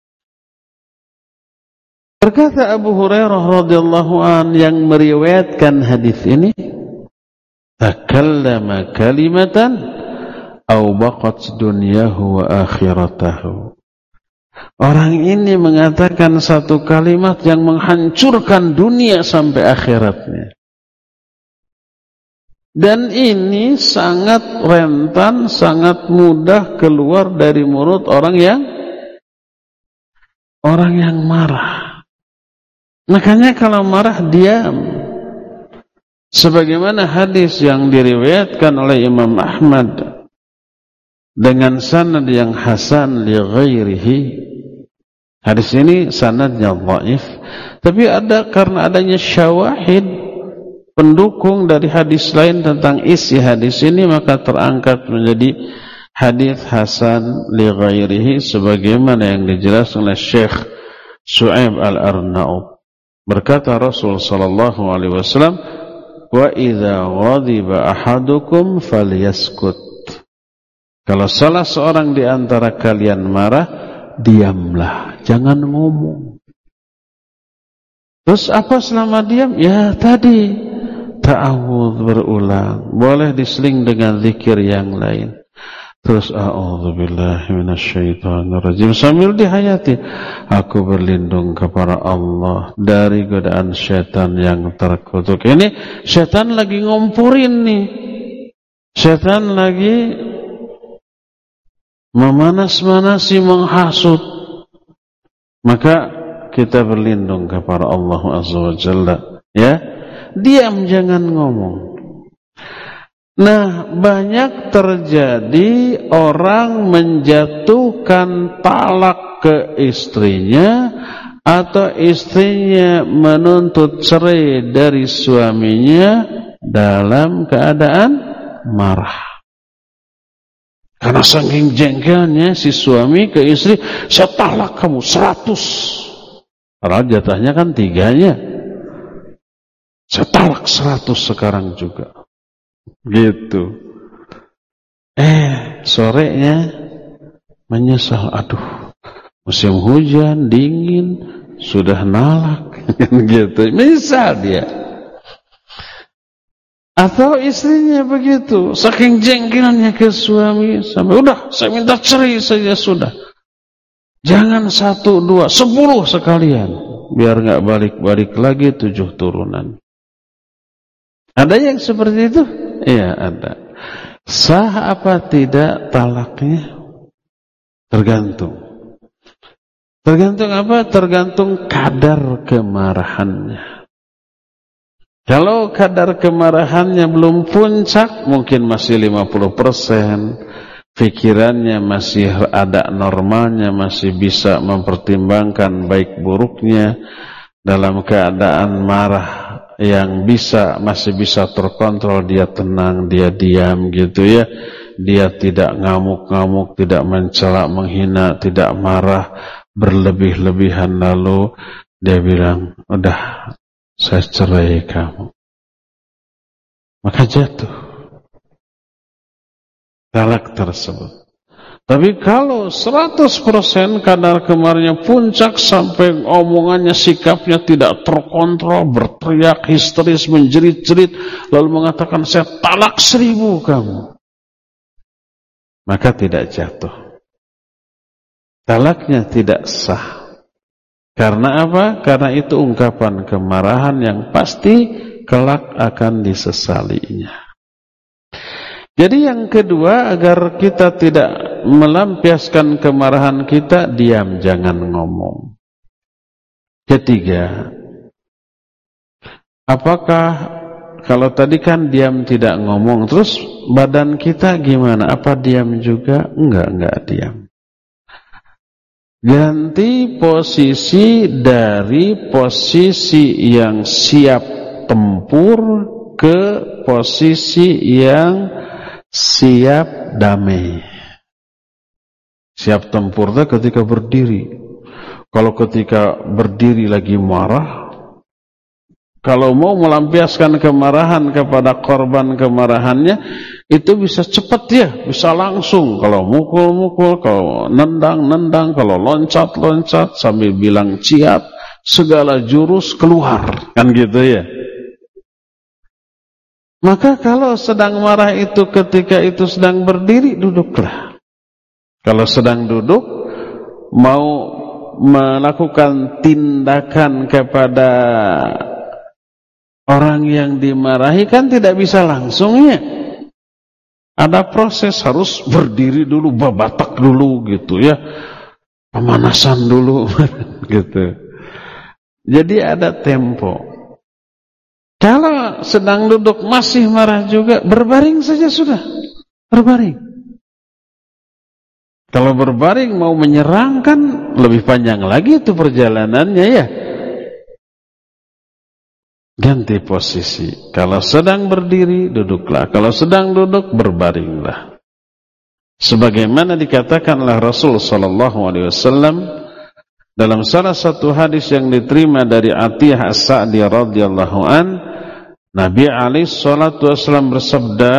Berkata Abu Hurairah radhiyallahu an yang meriwayatkan hadis ini, takallama kalimatan au baqat dunyahu wa akhiratahu. Orang ini mengatakan satu kalimat yang menghancurkan dunia sampai akhiratnya. Dan ini sangat rentan, sangat mudah keluar dari mulut orang yang orang yang marah. Makanya kalau marah diam. Sebagaimana hadis yang diriwayatkan oleh Imam Ahmad dengan sanad yang hasan li ghairihi. Hadis ini sanadnya dhaif, tapi ada karena adanya syawahid pendukung dari hadis lain tentang isi hadis ini, maka terangkat menjadi hadis hasan li ghairihi sebagaimana yang dijelaskan oleh Syekh Shu'aib Al-Arnaud. Berkata Rasul sallallahu alaihi wasallam, "Wa idza ghadiba ahadukum falyaskut." Kalau salah seorang di antara kalian marah, diamlah, jangan ngomong. Terus apa selama diam? Ya tadi, ta'awudz berulang. Boleh diseling dengan zikir yang lain. Terus a'udzubillahi minasyaitonirrajim sambil dihayati, aku berlindung kepada Allah dari godaan syaitan yang terkutuk. Ini syaitan lagi ngomporin nih. Syaitan lagi memanas-manasi, menghasut. Maka kita berlindung kepada Allah Azza wa Jalla, ya. Diam, jangan ngomong. Nah, banyak terjadi orang menjatuhkan talak ke istrinya atau istrinya menuntut cerai dari suaminya dalam keadaan marah. Karena saking jengkelnya si suami ke istri, saya talak kamu seratus. Padahal jatahnya kan tiganya. Saya talak seratus sekarang juga. Gitu. Eh, sorenya menyesal. Aduh, musim hujan, dingin, sudah nalak. Gitu. Menyesal dia. Atau istrinya begitu, saking jengkelnya ke suami, sampai udah, saya minta cerai saja sudah. Jangan satu, dua, sepuluh sekalian. biar nggak balik-balik lagi tujuh turunan. Ada yang seperti itu? Iya, ada. Sah apa tidak talaknya? Tergantung. Tergantung apa? Tergantung kadar kemarahannya. Kalau kadar kemarahannya belum puncak, mungkin masih lima puluh persen. Pikirannya masih ada normalnya, masih bisa mempertimbangkan baik buruknya, dalam keadaan marah yang bisa masih bisa terkontrol, dia tenang, dia diam gitu ya. Dia tidak ngamuk-ngamuk, tidak mencela, menghina, tidak marah berlebih-lebihan, lalu dia bilang, udah saya cerai kamu. Maka jatuh talak tersebut. Tapi kalau seratus persen kadar kemarahannya puncak sampai omongannya, sikapnya tidak terkontrol, berteriak histeris, menjerit-jerit, lalu mengatakan saya talak seribu kamu, maka tidak jatuh. Talaknya tidak sah. Karena apa? Karena itu ungkapan kemarahan yang pasti kelak akan disesalinya. Jadi yang kedua, agar kita tidak melampiaskan kemarahan kita, diam, jangan ngomong. Ketiga, apakah kalau tadi kan diam tidak ngomong, terus badan kita gimana? Apa diam juga? Enggak, enggak diam. Ganti posisi dari posisi yang siap tempur ke posisi yang siap damai. Siap tempur itu ketika berdiri. Kalau ketika berdiri lagi marah, kalau mau melampiaskan kemarahan kepada korban kemarahannya, itu bisa cepat ya, bisa langsung. Kalau mukul-mukul, kalau nendang-nendang, kalau loncat-loncat sambil bilang ciat, segala jurus keluar, kan gitu ya. Maka kalau sedang marah itu ketika itu sedang berdiri, duduklah. Kalau sedang duduk, mau melakukan tindakan kepada orang yang dimarahi kan tidak bisa langsungnya. Ada proses, harus berdiri dulu, babatak dulu gitu ya. Pemanasan dulu gitu. Jadi ada tempo. Kalau sedang duduk masih marah juga, berbaring saja sudah. Berbaring. Kalau berbaring mau menyerang kan lebih panjang lagi itu perjalanannya ya. Ganti posisi. Kalau sedang berdiri, duduklah. Kalau sedang duduk, berbaringlah. Sebagaimana dikatakan oleh Rasul sallallahu alaihi wasallam dalam salah satu hadis yang diterima dari Atiyah As-Sa'di radhiyallahu an, Nabi alaihi salatu wasallam bersabda,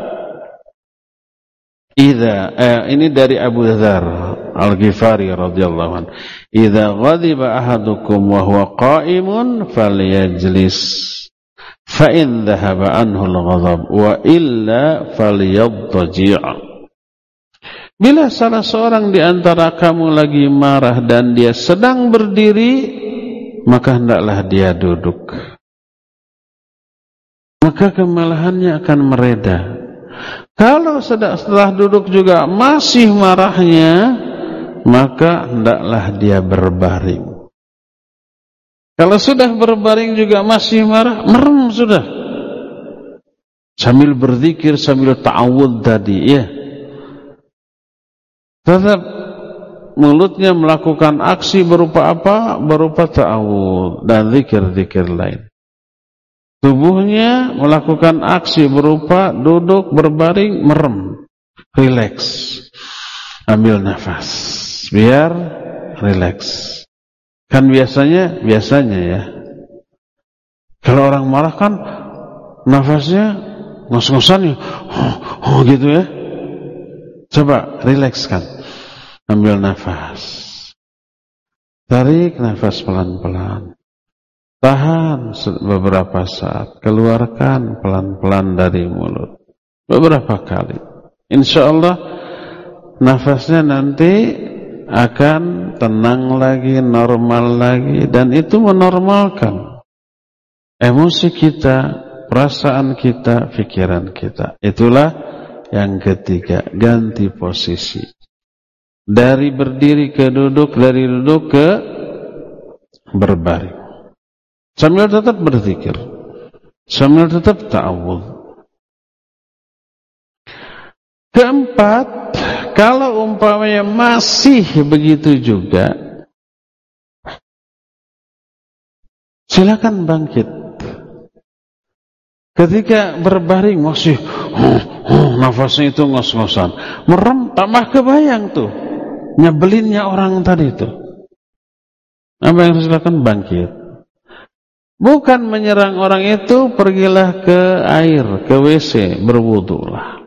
"Idza eh, ini dari Abu Dzar Al-Ghifari radhiyallahu an, idza ghadiba ahadukum wa huwa qa'imun falyajlis, fa in dhahaba anhu al-ghadab wa illa falyadtaji'." Bila salah seorang di antara kamu lagi marah dan dia sedang berdiri, maka hendaklah dia duduk. Maka kemarahannya akan mereda. Kalau setelah duduk juga masih marahnya, maka hendaklah dia berbaring. Kalau sudah berbaring juga masih marah, merem sudah. Sambil berzikir, sambil ta'awudz tadi, ya. Tetap mulutnya melakukan aksi berupa apa? Berupa ta'awudz dan zikir-zikir lain. Tubuhnya melakukan aksi berupa duduk, berbaring, merem, rileks, ambil nafas, biar rileks. Kan biasanya, biasanya ya, kalau orang marah kan nafasnya ngos-ngosan ya, oh, oh gitu ya. Coba rilekskan, ambil nafas, tarik nafas pelan-pelan, tahan beberapa saat, keluarkan pelan-pelan dari mulut beberapa kali. Insya Allah nafasnya nanti akan tenang lagi, normal lagi, dan itu menormalkan emosi kita, perasaan kita, pikiran kita. Itulah yang ketiga, ganti posisi. Dari berdiri ke duduk, dari duduk ke berbaring. Sambil tetap berzikir, sambil tetap ta'awudz. Keempat, kalau umpamanya masih begitu juga, silakan bangkit. Ketika berbaring masih huh, huh, nafasnya itu ngos-ngosan, merem, tambah kebayang tuh nyebelinnya orang tadi itu. Apa yang harus dilakukan? Bangkit. Bukan menyerang orang itu, pergilah ke air, ke W C, berwudulah.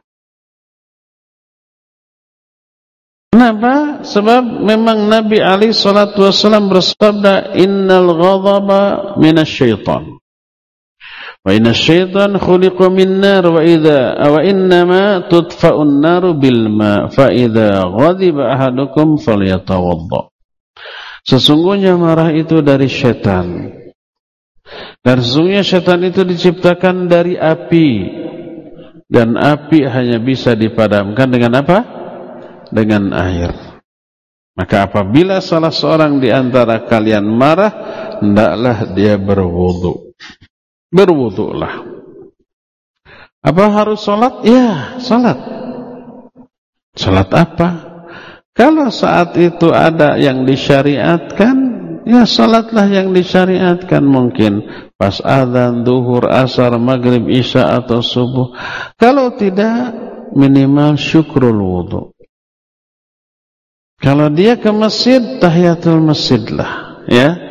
Kenapa? Sebab memang Nabi alaihi salatu wasallam bersabda, innal ghadaba minasyaitan. Wa inna syaitan khuliqa min nar wa idza wa innama tudfa'un naru bil ma fa idza ghadiba ahadukum falyatawadda. Sesungguhnya marah itu dari syaitan. Dan sesungguhnya syaitan itu diciptakan dari api. Dan api hanya bisa dipadamkan dengan apa? Dengan air. Maka apabila salah seorang di antara kalian marah, hendaklah dia berwudu. Berwudulah. Apa harus salat? Ya, salat. Salat apa? Kalau saat itu ada yang disyariatkan, ya salatlah yang disyariatkan. Mungkin pas azan, duhur, asar, maghrib, isya atau subuh. Kalau tidak, minimal syukrul wudu. Kalau dia ke masjid, tahiyatul masjid lah, ya.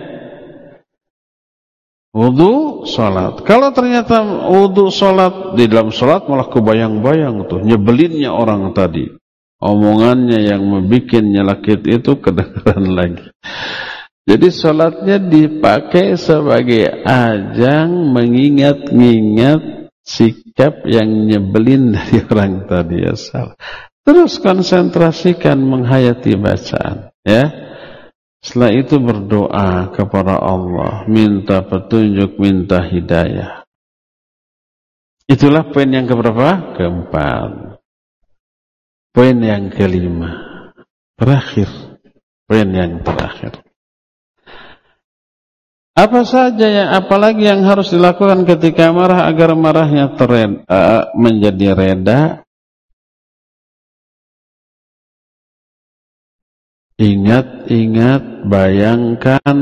Wudu, salat. Kalau ternyata wudu, salat, di dalam salat malah kebayang-bayang tuh nyebelinnya orang tadi. Omongannya yang membuat nyelakit itu kedengaran lagi. Jadi salatnya dipakai sebagai ajang mengingat-ingat sikap yang nyebelin dari orang tadi, ya salah. Terus konsentrasikan menghayati bacaan, ya. Setelah itu berdoa kepada Allah, minta petunjuk, minta hidayah. Itulah poin yang keberapa? Keempat. Poin yang kelima, terakhir. Poin yang terakhir. Apa saja yang, apalagi yang harus dilakukan ketika marah agar marahnya terreda, uh, menjadi reda? Ingat-ingat, bayangkan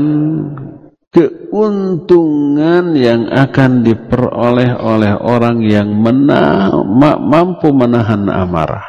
keuntungan yang akan diperoleh oleh orang yang mena- ma- mampu menahan amarah.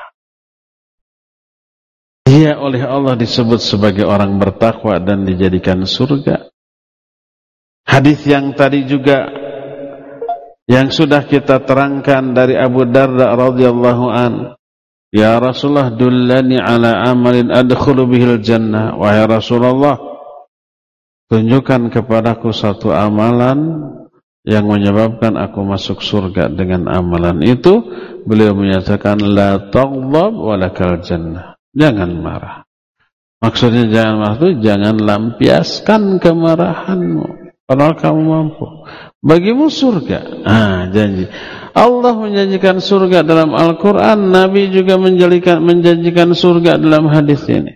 Dia oleh Allah disebut sebagai orang bertakwa dan dijadikan surga. Hadis yang tadi juga yang sudah kita terangkan dari Abu Darda radhiyallahu an. Ya Rasulullah, dullani ala amalin adkhulu bihil jannah. Wahai Rasulullah, tunjukkan kepadaku satu amalan yang menyebabkan aku masuk surga dengan amalan itu. Beliau menyatakan, la taghdab walakal jannah. Jangan marah. Maksudnya jangan marah itu jangan lampiaskan kemarahanmu. Padahal kamu mampu. Bagimu surga. Ah, janji. Allah menjanjikan surga dalam Al-Quran. Nabi juga menjanjikan, menjanjikan surga dalam hadis ini.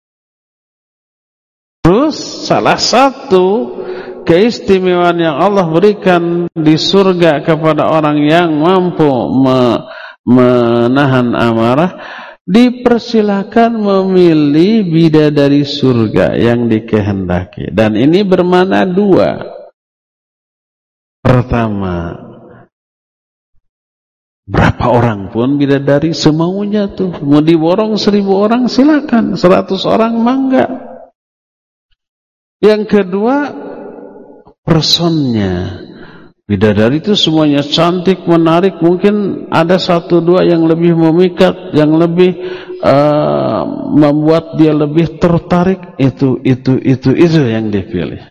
Terus salah satu keistimewaan yang Allah berikan di surga kepada orang yang mampu me, menahan amarah, dipersilakan memilih bidadari surga yang dikehendaki. Dan ini bermakna dua. Pertama, berapa orang pun bidadari semaunya tuh. Mau diborong seribu orang silakan, seratus orang mangga. Yang kedua, personnya. Bidadari itu semuanya cantik, menarik. Mungkin ada satu dua yang lebih memikat, yang lebih uh, membuat dia lebih tertarik. Itu, itu, itu, itu yang dipilih.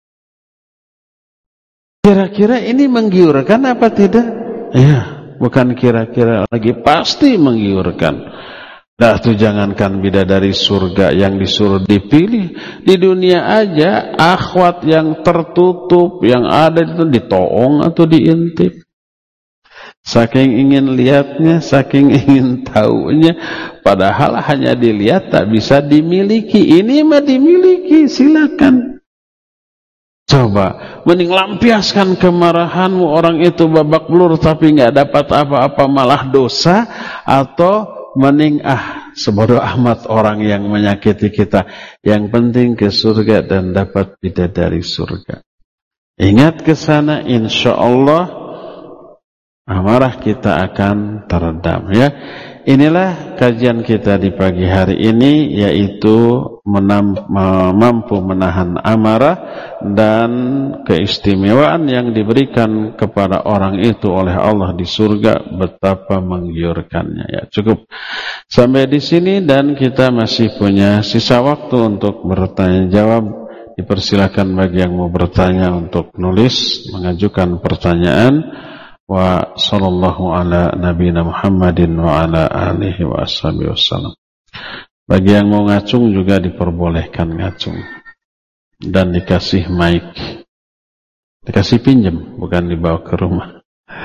Kira-kira ini menggiurkan apa tidak? Ya, bukan kira-kira lagi, pasti menggiurkan. Nah, tuh jangankan bidadari surga yang disuruh dipilih, di dunia aja akhwat yang tertutup yang ada itu ditoong atau diintip. Saking ingin lihatnya, saking ingin tahunya, padahal hanya dilihat tak bisa dimiliki. Ini mah dimiliki, silakan. Coba, mending lampiaskan kemarahanmu, orang itu babak belur tapi nggak dapat apa-apa malah dosa, atau mending ah sebodoh amat orang yang menyakiti kita, yang penting ke surga dan dapat bidadari surga. Ingat ke sana, insya Allah amarah kita akan teredam, ya. Inilah kajian kita di pagi hari ini, yaitu menam, mampu menahan amarah dan keistimewaan yang diberikan kepada orang itu oleh Allah di surga, betapa menggiurkannya, ya. Cukup sampai di sini dan kita masih punya sisa waktu untuk bertanya jawab. Dipersilakan bagi yang mau bertanya untuk nulis, mengajukan pertanyaan. Wa sallallahu ala nabiyina Muhammadin wa ala alihi wa ashabihi wassalam. Bagi yang mau ngacung juga diperbolehkan ngacung dan dikasih mic, dikasih pinjem, bukan dibawa ke rumah.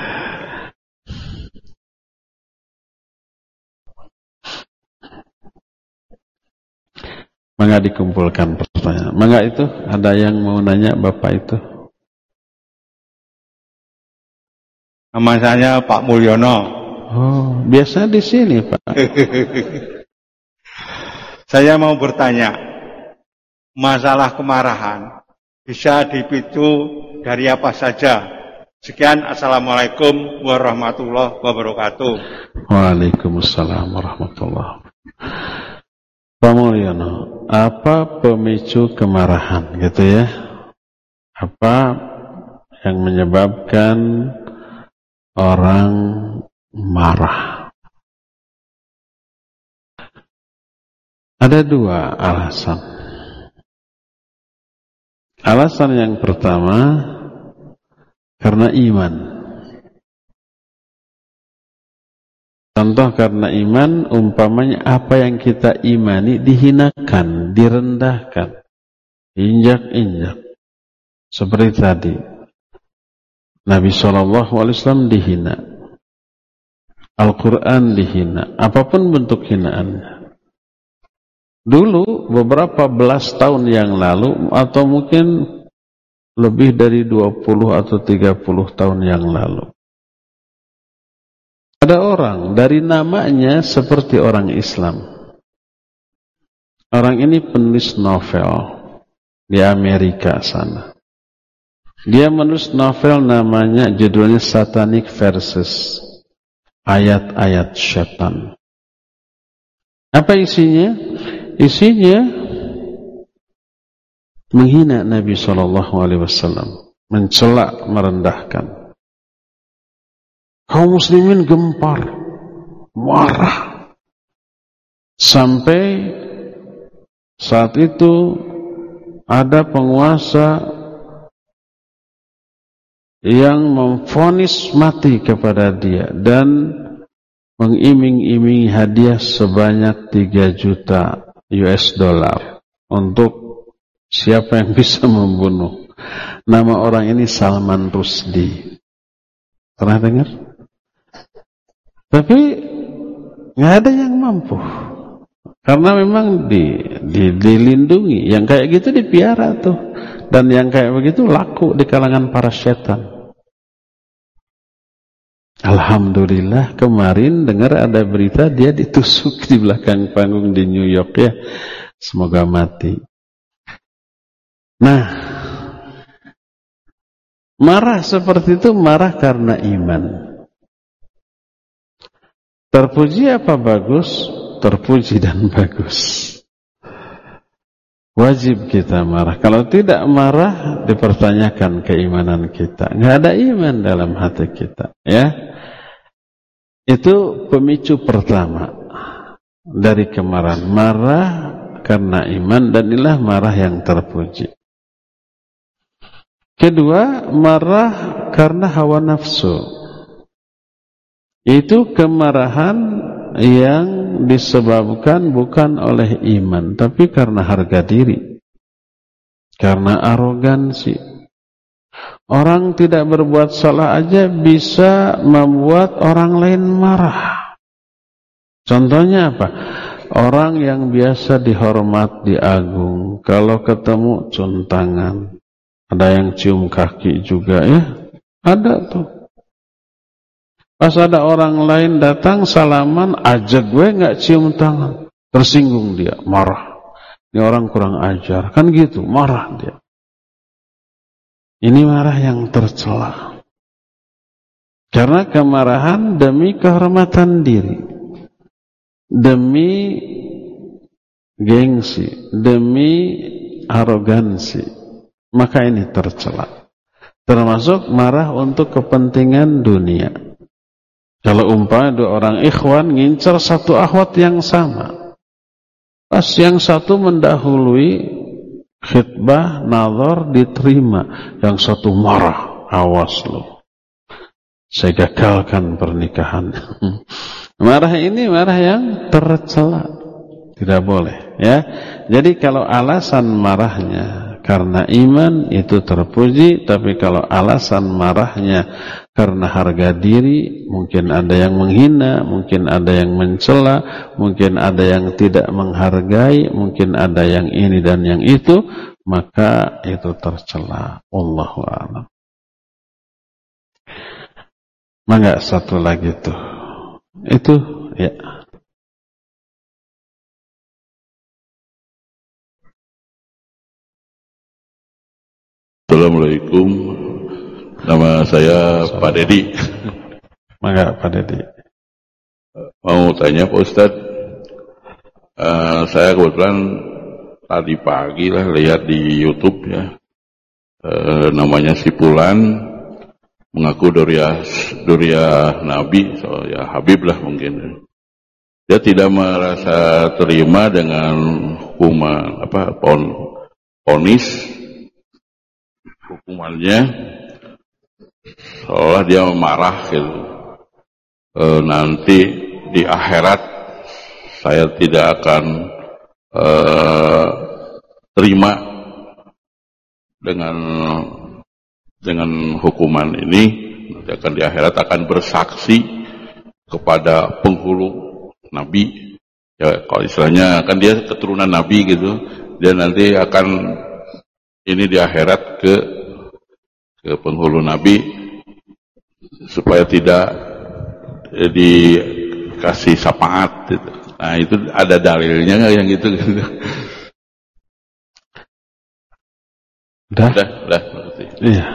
Mangga dikumpulkan pertanyaan. Mangga itu ada yang mau nanya Bapak itu? Nama saya Pak Mulyono. Oh, biasa di sini, Pak. Saya mau bertanya, masalah kemarahan bisa dipicu dari apa saja? Sekian, assalamualaikum warahmatullahi wabarakatuh. Waalaikumsalam warahmatullahi wabarakatuh. Pak Mulyono, apa pemicu kemarahan, gitu ya? Apa yang menyebabkan orang marah? Ada dua alasan. Alasan yang pertama karena iman. Contoh karena iman, umpamanya apa yang kita imani dihinakan, direndahkan, injak-injak. Seperti tadi Nabi shallallahu alaihi wasallam dihina, Al-Quran dihina, apapun bentuk hinaannya. Dulu beberapa belas tahun yang lalu, atau mungkin lebih dari dua puluh atau tiga puluh tahun yang lalu, ada orang dari namanya seperti orang Islam. Orang ini penulis novel di Amerika sana. Dia menulis novel namanya, judulnya Satanic Verses, ayat-ayat syaitan. Apa isinya? Isinya menghina Nabi shallallahu alaihi wasallam, mencela, merendahkan. Kaum muslimin gempar, marah. Sampai saat itu ada penguasa yang memvonis mati kepada dia dan mengiming-imingi hadiah sebanyak tiga juta U S dollar untuk siapa yang bisa membunuh. Nama orang ini Salman Rushdie. Pernah dengar? Tapi nggak ada yang mampu, karena memang di, di, dilindungi. Yang kayak gitu dipiara tuh, dan yang kayak begitu laku di kalangan para setan. Alhamdulillah kemarin dengar ada berita dia ditusuk di belakang panggung di New York, ya. Semoga mati. Nah, marah seperti itu marah karena iman. Terpuji apa bagus? Terpuji dan bagus. Wajib kita marah. Kalau tidak marah, dipertanyakan keimanan kita. Nggak ada iman dalam hati kita, ya. Itu pemicu pertama dari kemarahan. Marah karena iman, dan inilah marah yang terpuji. Kedua, marah karena hawa nafsu. Itu kemarahan yang disebabkan bukan oleh iman, tapi karena harga diri, karena arogansi. Orang tidak berbuat salah aja bisa membuat orang lain marah. Contohnya apa? Orang yang biasa dihormat, diagung, kalau ketemu cium tangan. Ada yang cium kaki juga ya. Ada tuh. Pas ada orang lain datang salaman, ajak gue gak cium tangan. Tersinggung dia, marah. Ini orang kurang ajar. Kan gitu, marah dia. Ini marah yang tercela. Karena kemarahan demi kehormatan diri. Demi gengsi, demi arogansi, maka ini tercela. Termasuk marah untuk kepentingan dunia. Kalau umpamanya dua orang ikhwan ngincar satu akhwat yang sama, pas yang satu mendahului khitbah nazar diterima, yang satu marah, awas lo, saya gagalkan pernikahan. Marah ini marah yang tercela, tidak boleh ya. Jadi kalau alasan marahnya karena iman itu terpuji, tapi kalau alasan marahnya karena harga diri, mungkin ada yang menghina, mungkin ada yang mencela, mungkin ada yang tidak menghargai, mungkin ada yang ini dan yang itu, maka itu tercela. Wallahu a'lam. Mangga satu lagi tuh. Itu ya. Assalamualaikum. Nama saya Pak Dedi. Mangga Pak Dedi. Mau tanya Pak Ustadz, uh, saya kebetulan tadi pagi lah lihat di YouTube ya, uh, namanya Sipulan mengaku Duriah Duriah Nabi, so ya Habib lah mungkin. Dia tidak merasa terima dengan hukuman apa pon ponis hukumannya, seolah dia marah gitu. E, nanti di akhirat saya tidak akan e, terima dengan dengan hukuman ini, nanti akan di akhirat akan bersaksi kepada penghulu Nabi. Ya, kalau istilahnya kan dia keturunan Nabi gitu, dia nanti akan ini di akhirat ke ke penghulu Nabi supaya tidak eh, dikasih syafaat gitu. Nah itu ada dalilnya nggak yang gitu? Gitu. Udah, udah, udah. Iya.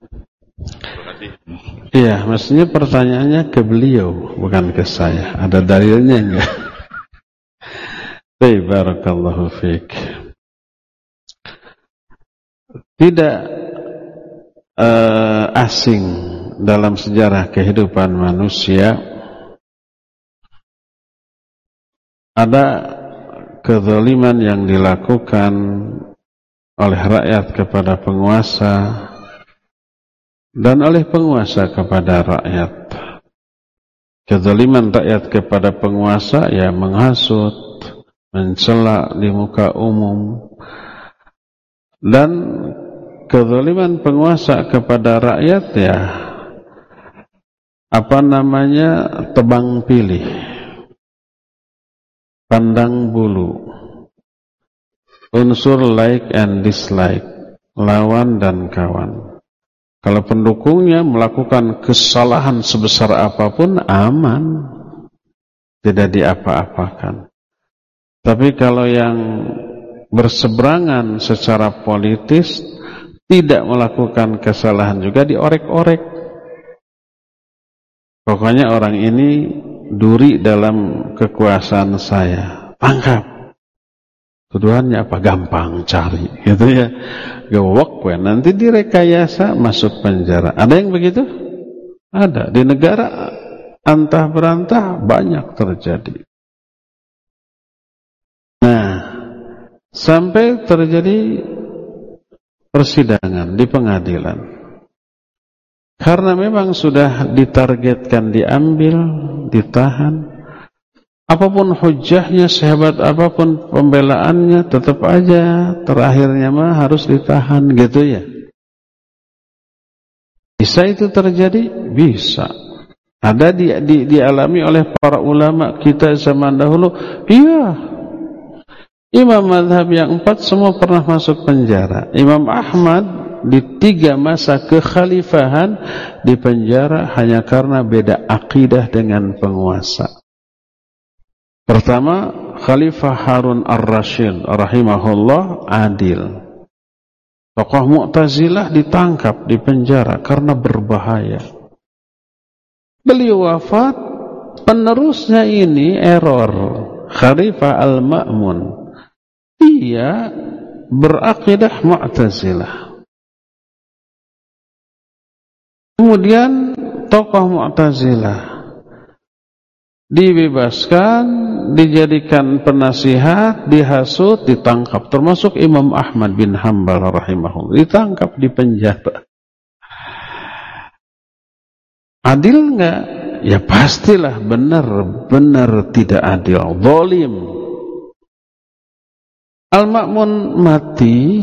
Iya, maksudnya pertanyaannya ke beliau, bukan ke saya. Ada dalilnya enggak? Baik, barakallahu fiik. Tidak uh, asing dalam sejarah kehidupan manusia ada kezaliman yang dilakukan oleh rakyat kepada penguasa dan oleh penguasa kepada rakyat. Kezaliman rakyat kepada penguasa ya menghasut, mencela di muka umum, dan kezaliman penguasa kepada rakyat ya apa namanya tebang pilih, pandang bulu, unsur like and dislike, lawan dan kawan. Kalau pendukungnya melakukan kesalahan sebesar apapun aman, tidak diapa-apakan. Tapi kalau yang berseberangan secara politis tidak melakukan kesalahan juga diorek-orek. Pokoknya orang ini duri dalam kekuasaan saya, tangkap. Tuduhannya apa? Gampang cari, gitu ya. Gawak we, nanti direkayasa masuk penjara. Ada yang begitu? Ada. Di negara antah berantah banyak terjadi. Nah, sampai terjadi persidangan di pengadilan. Karena memang sudah ditargetkan diambil, ditahan, apapun hujahnya, sehebat apapun pembelaannya, tetap aja terakhirnya mah harus ditahan gitu ya. Bisa itu terjadi? Bisa. Ada di, di, dialami oleh para ulama kita zaman dahulu. Iya. Imam mazhab yang empat semua pernah masuk penjara. Imam Ahmad di tiga masa kekhalifahan di penjara hanya karena beda akidah dengan penguasa. Pertama, Khalifah Harun ar-Rasyid rahimahullah adil. Tokoh Mu'tazilah ditangkap di penjara karena berbahaya. Beliau wafat, penerusnya ini error. Khalifah al-Ma'mun. Dia berakidah Mu'tazilah. Kemudian tokoh Mu'tazilah dibebaskan, dijadikan penasihat, dihasut, ditangkap. Termasuk Imam Ahmad bin Hanbal rahimahullah, ditangkap di penjara. Adil enggak? Ya pastilah benar-benar tidak adil, zalim. Al-Ma'mun mati,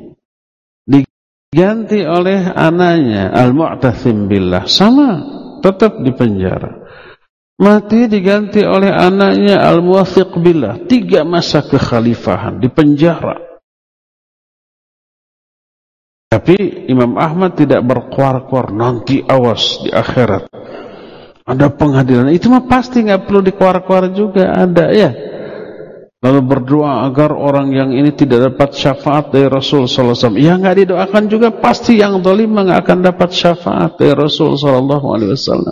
diganti oleh anaknya Al-Mu'tasim billah, sama, tetap di penjara. Mati diganti oleh anaknya Al-Muwathiq billah. Tiga masa kekhalifahan di penjara. Tapi Imam Ahmad tidak berkuar-kuar. Nanti awas di akhirat ada pengadilan. Itu mah pasti nggak perlu dikuar-kuar juga, ada ya. Lalu berdoa agar orang yang ini tidak dapat syafaat dari Rasul sallallahu alaihi wasallam. Ya nggak didoakan juga, pasti yang zalim nggak akan dapat syafaat dari Rasul sallallahu alaihi wasallam.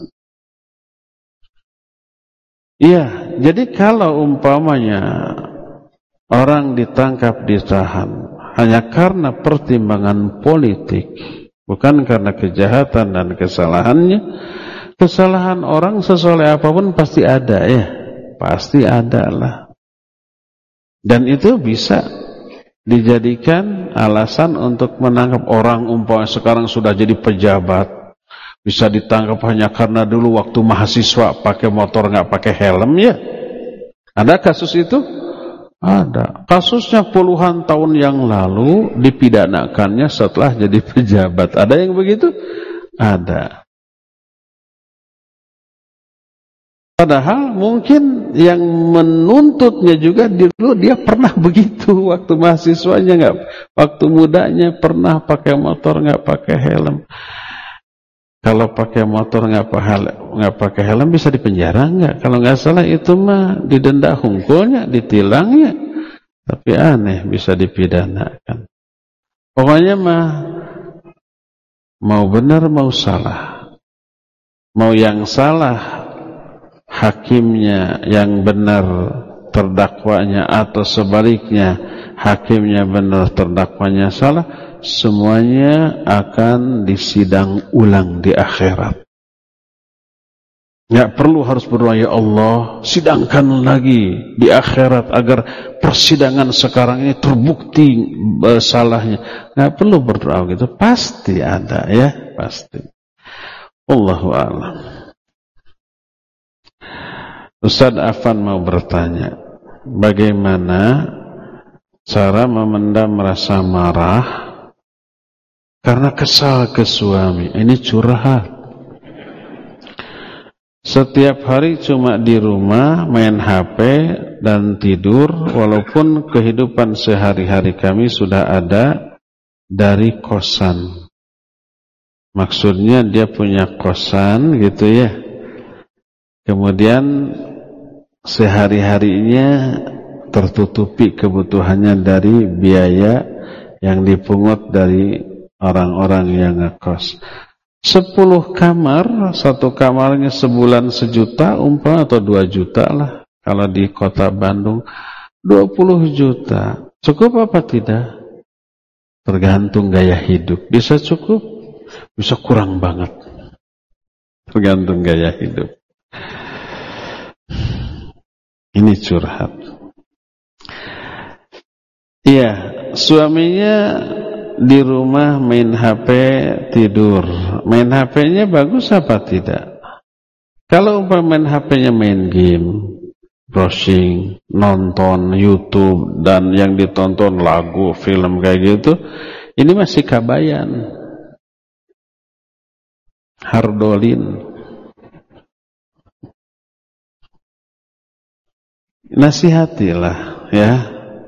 Iya, jadi kalau umpamanya orang ditangkap, ditahan hanya karena pertimbangan politik, bukan karena kejahatan dan kesalahannya. Kesalahan orang sesoleh apapun pasti ada ya, pasti ada lah. Dan itu bisa dijadikan alasan untuk menangkap orang umpamanya sekarang sudah jadi pejabat. Bisa ditangkap hanya karena dulu waktu mahasiswa pakai motor nggak pakai helm ya. Ada kasus itu? Ada. Kasusnya puluhan tahun yang lalu dipidanakannya setelah jadi pejabat. Ada yang begitu? Ada. Padahal mungkin yang menuntutnya juga dulu dia pernah begitu waktu mahasiswanya nggak, waktu mudanya pernah pakai motor nggak pakai helm. Kalau pakai motor nggak pakai nggak pakai helm bisa dipenjara nggak? Kalau nggak salah itu mah didenda hungkulnya, ditilangnya. Tapi aneh bisa dipidanakan. Pokoknya mah mau benar mau salah, mau yang salah hakimnya, yang benar terdakwanya, atau sebaliknya hakimnya benar terdakwanya salah. Semuanya akan disidang ulang di akhirat. Nggak perlu harus berdoa, ya Allah sidangkan lagi di akhirat agar persidangan sekarang ini terbukti salahnya. Nggak perlu berdoa gitu, pasti ada ya, pasti. Wallahu a'lam. Ustaz Afan mau bertanya, bagaimana cara memendam rasa marah karena kesal ke suami? Ini curhat. Setiap hari cuma di rumah main H P dan tidur, walaupun kehidupan sehari-hari kami sudah ada dari kosan. Maksudnya dia punya kosan gitu ya. Kemudian sehari-harinya tertutupi kebutuhannya dari biaya yang dipungut dari orang-orang yang ngekos. Sepuluh kamar, satu kamarnya sebulan sejuta, umpama atau dua juta lah. Kalau di kota Bandung, dua puluh juta. Cukup apa tidak? Tergantung gaya hidup. Bisa cukup, bisa kurang banget. Tergantung gaya hidup. Ini curhat. Iya, suaminya di rumah main H P, tidur. Main H P-nya bagus apa tidak? Kalau umpama main H P-nya main game, browsing, nonton YouTube, dan yang ditonton lagu, film kayak gitu, ini masih kabayan, hardolin. Nasihatilah ya.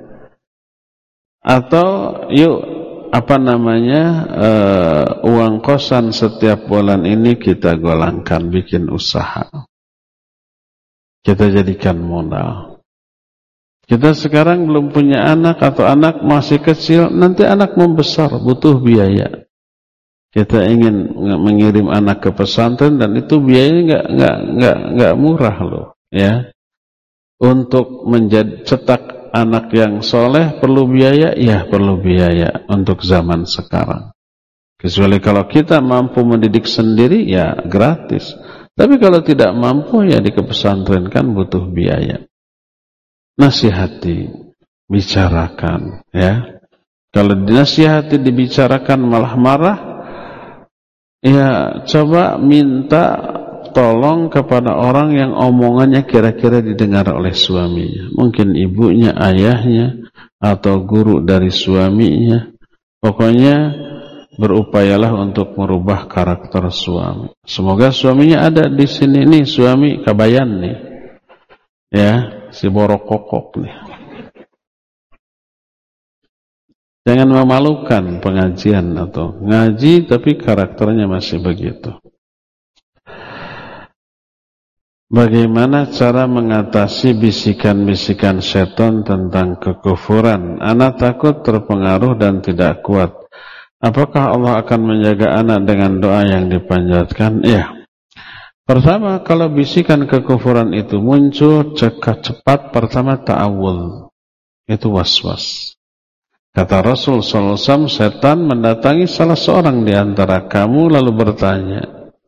Atau yuk apa namanya uh, uang kosan setiap bulan ini kita golangkan, bikin usaha, kita jadikan modal. Kita sekarang belum punya anak atau anak masih kecil, nanti anak membesar butuh biaya. Kita ingin mengirim anak ke pesantren dan itu biayanya nggak nggak nggak nggak murah loh ya. Untuk menjadi cetak anak yang soleh perlu biaya, ya perlu biaya untuk zaman sekarang. Kecuali kalau kita mampu mendidik sendiri, ya gratis. Tapi kalau tidak mampu, ya di pesantren kan butuh biaya. Nasihati, bicarakan, ya. Kalau dinasihati, dibicarakan malah marah, ya coba minta tolong kepada orang yang omongannya kira-kira didengar oleh suaminya. Mungkin ibunya, ayahnya, atau guru dari suaminya. Pokoknya berupayalah untuk merubah karakter suami. Semoga suaminya ada di sini nih, suami kabayan nih. Ya, si borokokok nih. Jangan memalukan pengajian atau ngaji tapi karakternya masih begitu. Bagaimana cara mengatasi bisikan-bisikan setan tentang kekufuran? Anak takut terpengaruh dan tidak kuat. Apakah Allah akan menjaga anak dengan doa yang dipanjatkan? Ya. Pertama, kalau bisikan kekufuran itu muncul cepat-cepat, pertama ta'awudz. Itu was-was. Kata Rasul sallallahu alaihi wasallam, setan mendatangi salah seorang di antara kamu lalu bertanya,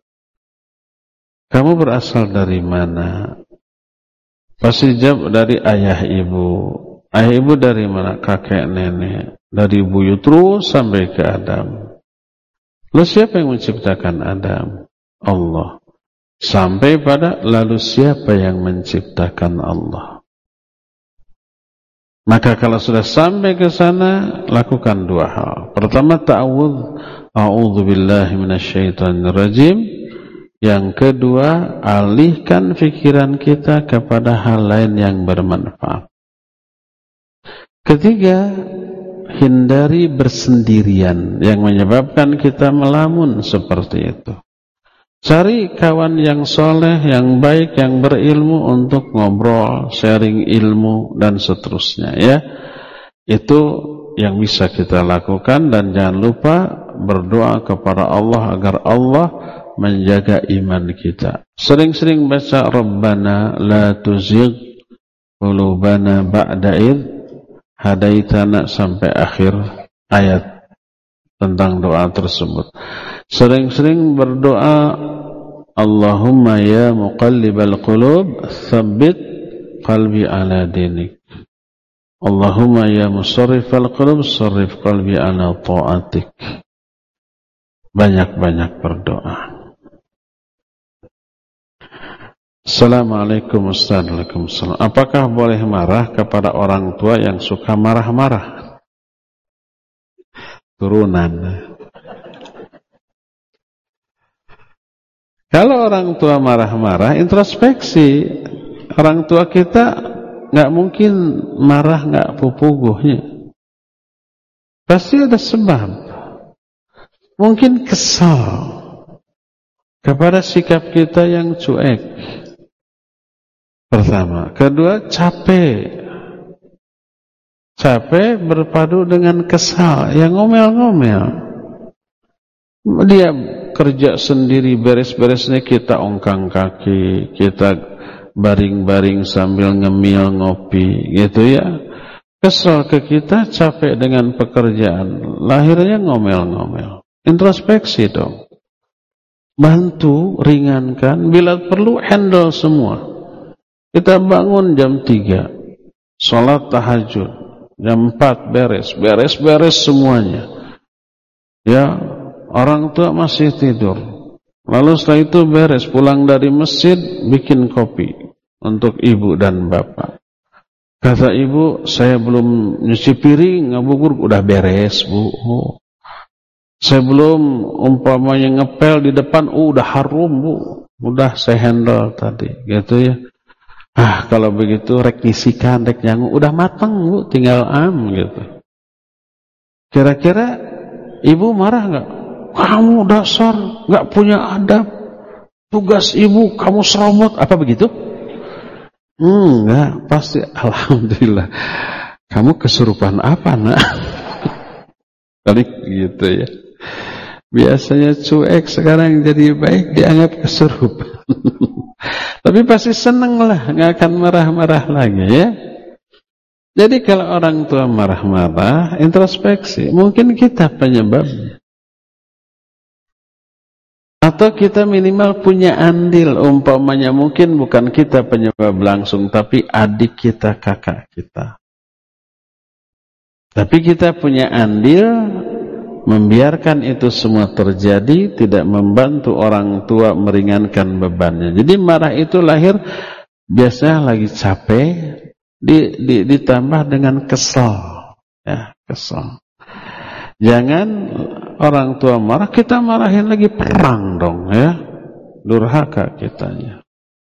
kamu berasal dari mana? Pasti jawab dari ayah ibu. Ayah ibu dari mana? Kakek nenek. Dari buyut terus sampai ke Adam. Lalu siapa yang menciptakan Adam? Allah. Sampai pada lalu siapa yang menciptakan Allah? Maka kalau sudah sampai ke sana, lakukan dua hal. Pertama, ta'awudz. A'udzu billahi minasyaitonir rajim. Yang kedua, alihkan pikiran kita kepada hal lain yang bermanfaat. Ketiga, hindari bersendirian yang menyebabkan kita melamun seperti itu. Cari kawan yang soleh, yang baik, yang berilmu untuk ngobrol, sharing ilmu, dan seterusnya ya. Itu yang bisa kita lakukan, dan jangan lupa berdoa kepada Allah agar Allah menjaga iman kita. Sering-sering baca Rabbana la tuzigh qulubana ba'da idh hadaitana sampai akhir ayat tentang doa tersebut. Sering-sering berdoa Allahumma ya muqallibal qulub tsabbit qalbi ala dinik. Allahumma ya musarrifal qulub sarrif qalbi ala ta'atik. Banyak-banyak berdoa. Assalamualaikum warahmatullahi wabarakatuh. Apakah boleh marah kepada orang tua yang suka marah-marah? Turunan. Kalau orang tua marah-marah, introspeksi. Orang tua kita nggak mungkin marah nggak pupuguhnya. Pasti ada sebab. Mungkin kesal kepada sikap kita yang cuek. Pertama. Kedua, capek. Capek berpadu dengan kesal, yang ngomel-ngomel. Dia kerja sendiri, beres-beresnya kita ongkang kaki, kita baring-baring sambil ngemil ngopi, gitu ya. Kesal ke kita, capek dengan pekerjaan, lahirnya ngomel-ngomel. Introspeksi dong. Bantu, ringankan, bila perlu handle semua. Kita bangun jam tiga, sholat tahajud, jam empat beres, beres-beres semuanya. Ya, orang tua masih tidur. Lalu setelah itu beres, pulang dari masjid, bikin kopi. untuk ibu dan bapak. Kata ibu, saya belum nyuci piring, ngabugur udah beres, Bu. Oh. Saya belum umpamanya ngepel di depan, oh, udah harum, Bu. Udah saya handle tadi, gitu ya. Ah, kalau begitu rek ngisikan, rek nyangu, udah matang, Bu, tinggal am, gitu. Kira-kira ibu marah nggak? Kamu dasar nggak punya adab. Tugas ibu kamu seromot, apa begitu? Hmm, enggak, pasti alhamdulillah. Kamu kesurupan apa, Nak? Balik gitu ya. Biasanya cuek, sekarang jadi baik, dianggap kesurupan. Tapi pasti seneng lah, nggak akan marah-marah lagi ya. Jadi kalau orang tua marah-marah, introspeksi, mungkin kita penyebabnya. Atau kita minimal punya andil, umpamanya mungkin bukan kita penyebab langsung, tapi adik kita, kakak kita. Tapi kita punya andil, membiarkan itu semua terjadi, tidak membantu orang tua meringankan bebannya. Jadi marah itu lahir, biasanya lagi capek, Di, di, ditambah dengan kesal, ya, kesal. Jangan orang tua marah, kita marahin lagi, perang dong, ya, durhaka kitanya.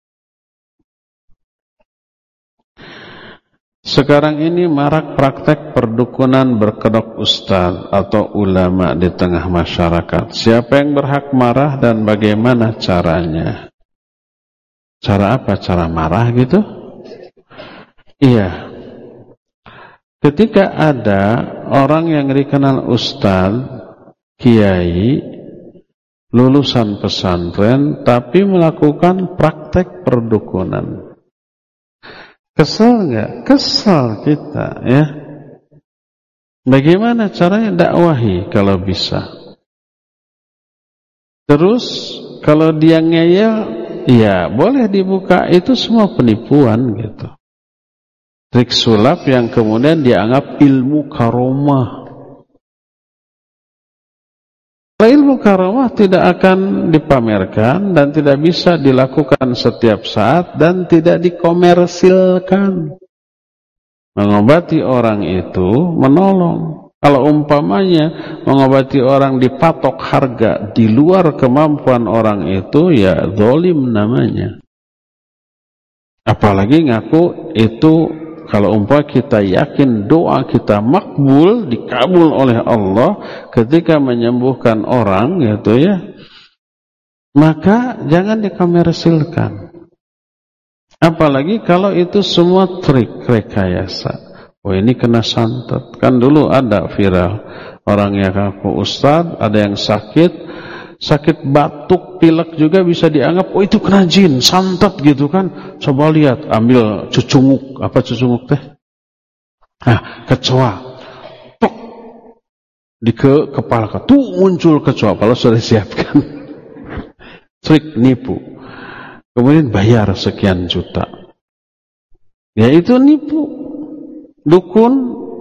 Sekarang ini marak praktek perdukunan berkedok ustaz atau ulama di tengah masyarakat. Siapa yang berhak marah dan bagaimana caranya? Cara apa? Cara marah gitu? Iya, ketika ada orang yang dikenal ustaz, kiai, lulusan pesantren, tapi melakukan praktek perdukunan. Kesel nggak? Kesel kita, ya. Bagaimana caranya? Dakwahi kalau bisa. Terus, kalau dia ngeyel, ya boleh dibuka, itu semua penipuan gitu. Trik sulap yang kemudian dianggap ilmu karomah. Ilmu karomah tidak akan dipamerkan dan tidak bisa dilakukan setiap saat dan tidak dikomersilkan. Mengobati orang itu menolong. Kalau umpamanya mengobati orang dipatok harga di luar kemampuan orang itu, ya zalim namanya. Apalagi ngaku itu. Kalau umpah kita yakin doa kita makbul, dikabul oleh Allah ketika menyembuhkan orang, gitu ya, maka jangan dikomersilkan. Apalagi kalau itu semua trik rekayasa. Oh, ini kena santet. Kan dulu ada viral orang yang ngaku ustaz, ada yang sakit. Sakit batuk, pilek juga bisa dianggap, oh itu kena jin, santet gitu kan. Coba lihat, ambil cucunguk, apa cucunguk teh? Nah, kecoa. Tok. Di ke kepala, tuh muncul kecoa, kalau sudah disiapkan. Trik nipu. Kemudian bayar sekian juta. Ya itu nipu. Dukun,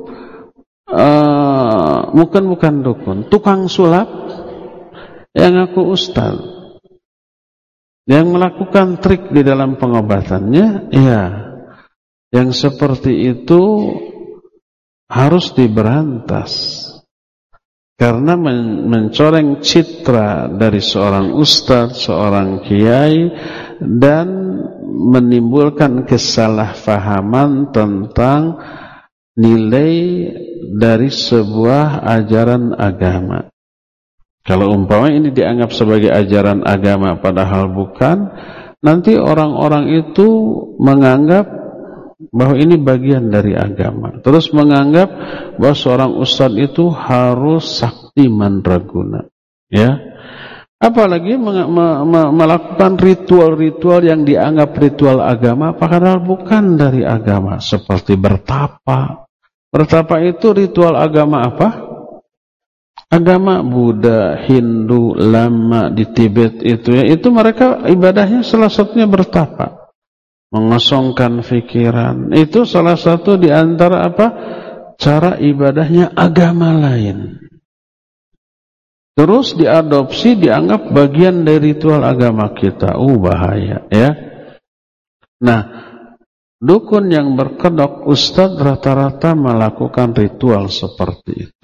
uh, bukan bukan dukun, tukang sulap. Yang aku ustaz, yang melakukan trik di dalam pengobatannya, ya, yang seperti itu harus diberantas. Karena men mencoreng citra dari seorang ustaz, seorang kiai, dan menimbulkan kesalahpahaman tentang nilai dari sebuah ajaran agama. Kalau umpama ini dianggap sebagai ajaran agama padahal bukan, nanti orang-orang itu menganggap bahwa ini bagian dari agama. Terus menganggap bahwa seorang ustadz itu harus sakti mandraguna, ya. Apalagi me me me melakukan ritual-ritual yang dianggap ritual agama padahal bukan dari agama, seperti bertapa. Bertapa itu ritual agama apa? Agama Buddha, Hindu, Lama di Tibet itu ya, itu mereka ibadahnya salah satunya bertapa, mengosongkan pikiran. Itu salah satu di antara apa? Cara ibadahnya agama lain. Terus diadopsi, dianggap bagian dari ritual agama kita. Oh, bahaya ya. Nah, dukun yang berkedok, ustadz rata-rata melakukan ritual seperti itu.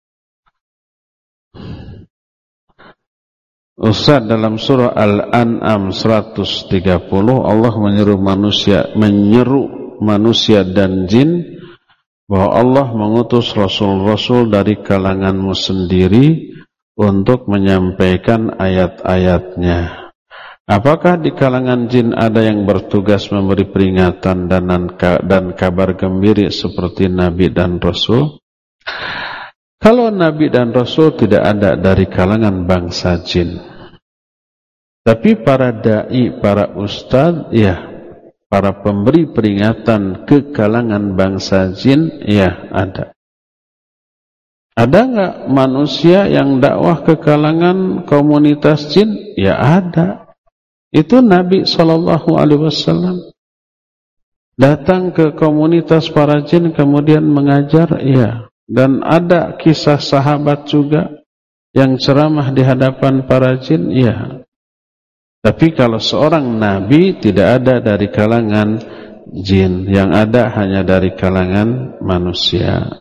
Ustadz dalam surah Al-An'am seratus tiga puluh, Allah menyeru manusia, menyeru manusia dan jin bahwa Allah mengutus rasul-rasul dari kalanganmu sendiri untuk menyampaikan ayat-ayatnya. Apakah di kalangan jin ada yang bertugas memberi peringatan dan, dan kabar gembira seperti Nabi dan Rasul? Kalau Nabi dan Rasul tidak ada dari kalangan bangsa jin. Tapi para da'i, para ustadz, ya, para pemberi peringatan ke kalangan bangsa jin, ya ada. Ada nggak manusia yang dakwah ke kalangan komunitas jin? Ya ada. Itu Nabi shallallahu alaihi wasallam datang ke komunitas para jin kemudian mengajar, ya. Dan ada kisah sahabat juga yang ceramah di hadapan para jin, ya. Tapi kalau seorang nabi tidak ada dari kalangan jin, yang ada hanya dari kalangan manusia.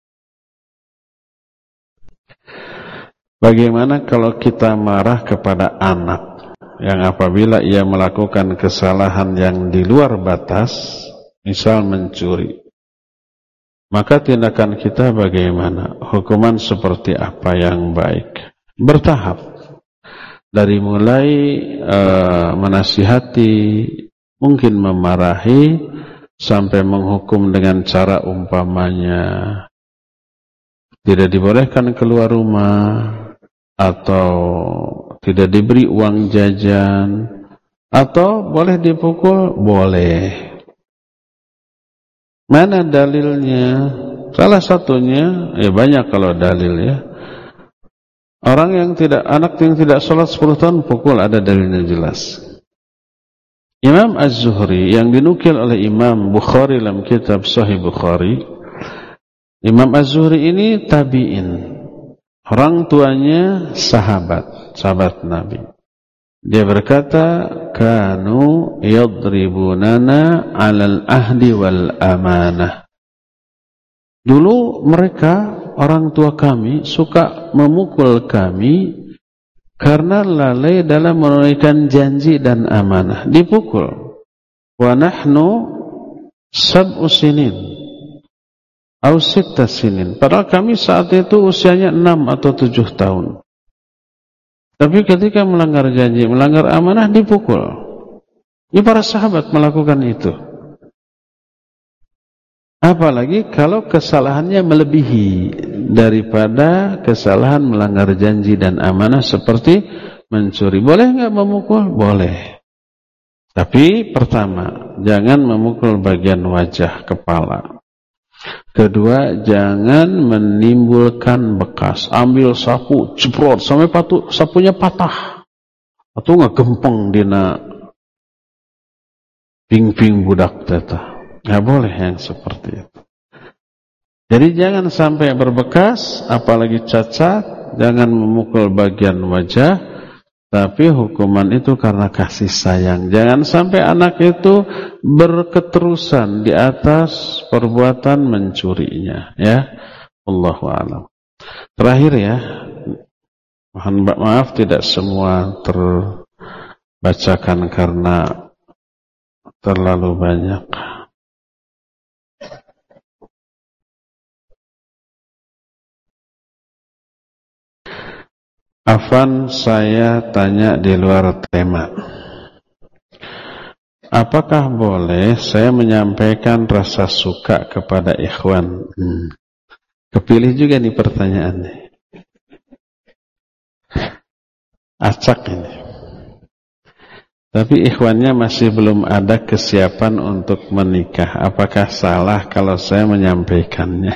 Bagaimana kalau kita marah kepada anak yang apabila ia melakukan kesalahan yang di luar batas, misal mencuri, maka tindakan kita bagaimana? Hukuman seperti apa yang baik? Bertahap, dari mulai uh, menasihati, mungkin memarahi, sampai menghukum dengan cara umpamanya tidak dibolehkan keluar rumah, atau tidak diberi uang jajan, atau boleh dipukul, boleh. Mana dalilnya? Salah satunya, ya banyak kalau dalil, ya. Orang yang tidak, anak yang tidak sholat sepuluh tahun pukul, ada dalilnya jelas. Imam Az-Zuhri yang dinukil oleh Imam Bukhari dalam kitab Sahih Bukhari, Imam Az-Zuhri ini tabi'in. Orang tuanya sahabat, sahabat Nabi. Dia berkata, kanu yadribunana 'alal ahdi wal amanah. Dulu mereka, orang tua kami, suka memukul kami karena lalai dalam menunaikan janji dan amanah. Dipukul. Wa nahnu sab'u sinin au sitta sinin. Padahal kami saat itu usianya enam atau tujuh tahun. Tapi ketika melanggar janji, melanggar amanah, dipukul. Ini para sahabat melakukan itu. Apalagi kalau kesalahannya melebihi daripada kesalahan melanggar janji dan amanah seperti mencuri. Boleh nggak memukul? Boleh. Tapi pertama, jangan memukul bagian wajah, kepala. Kedua, jangan menimbulkan bekas. Ambil sapu, jeprot sampai patu, sapunya patah. Atau ngegempeng dina ping-ping budak teta. Nggak boleh yang seperti itu. Jadi jangan sampai berbekas, apalagi cacat. Jangan memukul bagian wajah, tapi hukuman itu karena kasih sayang. Jangan sampai anak itu berketerusan di atas perbuatan mencurinya, ya. Allahu a'lam. Terakhir, ya, mohon maaf tidak semua terbacakan karena terlalu banyak. Afan, saya tanya di luar tema. Apakah boleh saya menyampaikan rasa suka kepada ikhwan? Hmm. Kepilih juga nih pertanyaannya. Acak ini. Tapi ikhwannya masih belum ada kesiapan untuk menikah. Apakah salah kalau saya menyampaikannya?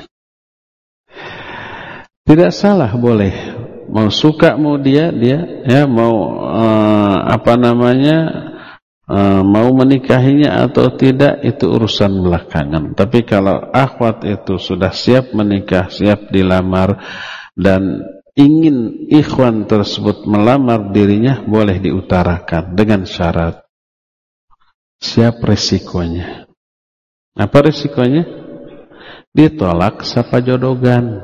Tidak salah, boleh. Mau suka mau dia dia ya mau uh, apa namanya uh, mau menikahinya atau tidak itu urusan belakangan. Tapi kalau akhwat itu sudah siap menikah, siap dilamar dan ingin ikhwan tersebut melamar dirinya, boleh diutarakan dengan syarat siap resikonya. Apa resikonya? Ditolak sapajodogan.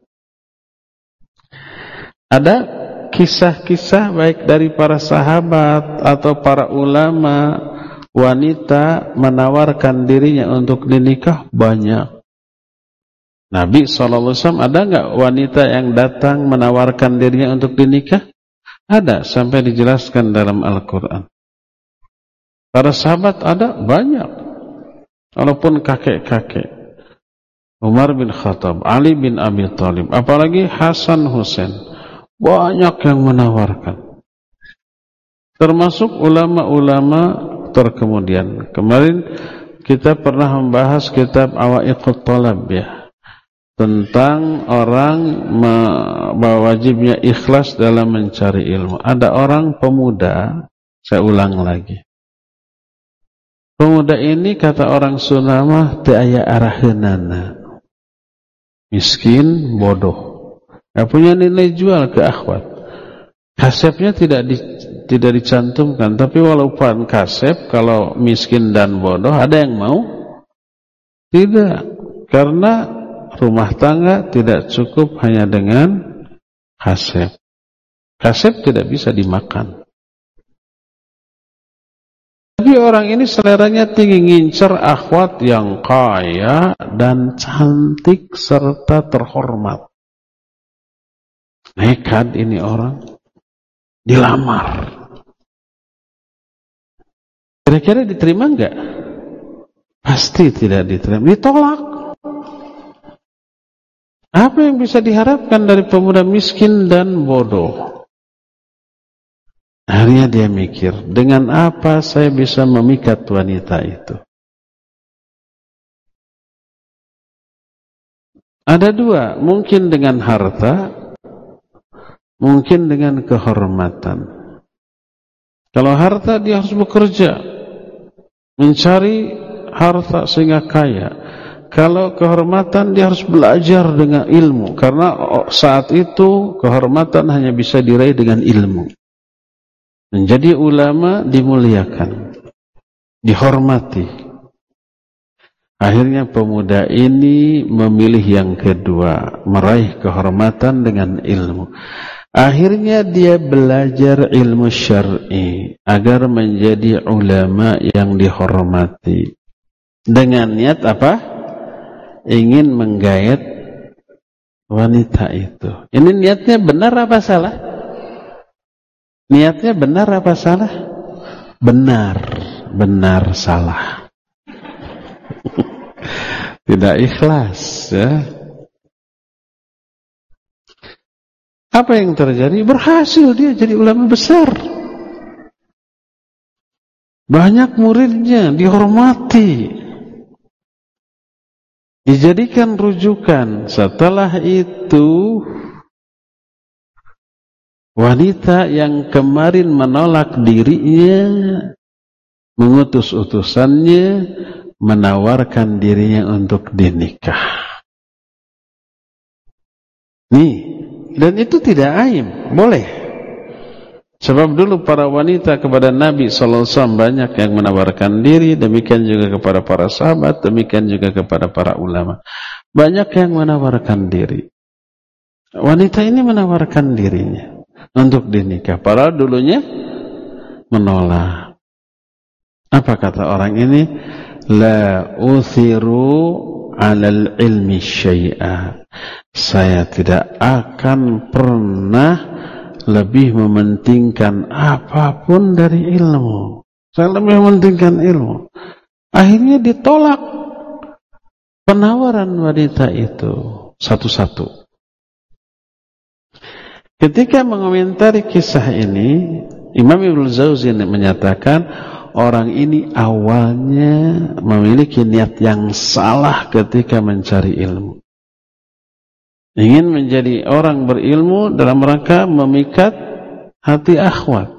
Ada kisah-kisah baik dari para sahabat atau para ulama, wanita menawarkan dirinya untuk dinikah banyak. Nabi shallallahu alaihi wasallam ada nggak wanita yang datang menawarkan dirinya untuk dinikah? Ada, sampai dijelaskan dalam Al-Quran. Para sahabat ada banyak, walaupun kakek-kakek. Umar bin Khattab, Ali bin Abi Thalib, apalagi Hasan Husain, banyak yang menawarkan. Termasuk ulama-ulama terkemudian. Kemarin kita pernah membahas kitab Awaiqut Thalab ya, tentang orang bahwa wajibnya ikhlas dalam mencari ilmu. Ada orang pemuda, saya ulang lagi. Pemuda ini kata orang Sunda mah teu aya araheunana. Miskin, bodoh. Enggak punya nilai jual ke akhwat. Kasepnya tidak di, tidak dicantumkan, tapi walaupun kasep kalau miskin dan bodoh ada yang mau? Tidak. Karena rumah tangga tidak cukup hanya dengan kasep. Kasep tidak bisa dimakan. Tapi orang ini seleranya tinggi, ngincer akhwat yang kaya dan cantik serta terhormat. Nekat ini orang dilamar. Kira-kira diterima enggak? Pasti tidak diterima, ditolak. Apa yang bisa diharapkan dari pemuda miskin dan bodoh? Akhirnya dia mikir, dengan apa saya bisa memikat wanita itu? Ada dua, mungkin dengan harta, mungkin dengan kehormatan. Kalau harta dia harus bekerja, mencari harta sehingga kaya. Kalau kehormatan dia harus belajar dengan ilmu, karena saat itu kehormatan hanya bisa diraih dengan ilmu. Menjadi ulama dimuliakan, dihormati. Akhirnya pemuda ini memilih yang kedua, meraih kehormatan dengan ilmu. Akhirnya dia belajar ilmu syar'i agar menjadi ulama yang dihormati. Dengan niat apa? Ingin menggait wanita itu. Ini niatnya benar apa salah? Niatnya benar apa salah? Benar, benar salah. Tidak ikhlas ya. Apa yang terjadi? Berhasil dia jadi ulama besar. Banyak muridnya, dihormati. Dijadikan rujukan. Setelah itu wanita yang kemarin menolak dirinya, mengutus utusannya, menawarkan dirinya untuk dinikah. Nih, dan itu tidak aib, boleh. Sebab dulu para wanita kepada Nabi shallallahu alaihi wasallam banyak yang menawarkan diri, demikian juga kepada para sahabat, demikian juga kepada para ulama. Banyak yang menawarkan diri. Wanita ini menawarkan dirinya untuk dinikah. Padahal dulunya menolak. Apa kata orang ini? La uthiru alal ilmi syai'a. Saya tidak akan pernah lebih mementingkan apapun dari ilmu. Saya lebih mementingkan ilmu. Akhirnya ditolak penawaran wanita itu satu-satu. Ketika mengomentari kisah ini, Imam Ibnu Jauzi menyatakan orang ini awalnya memiliki niat yang salah ketika mencari ilmu. Ingin menjadi orang berilmu dalam rangka memikat hati akhwat.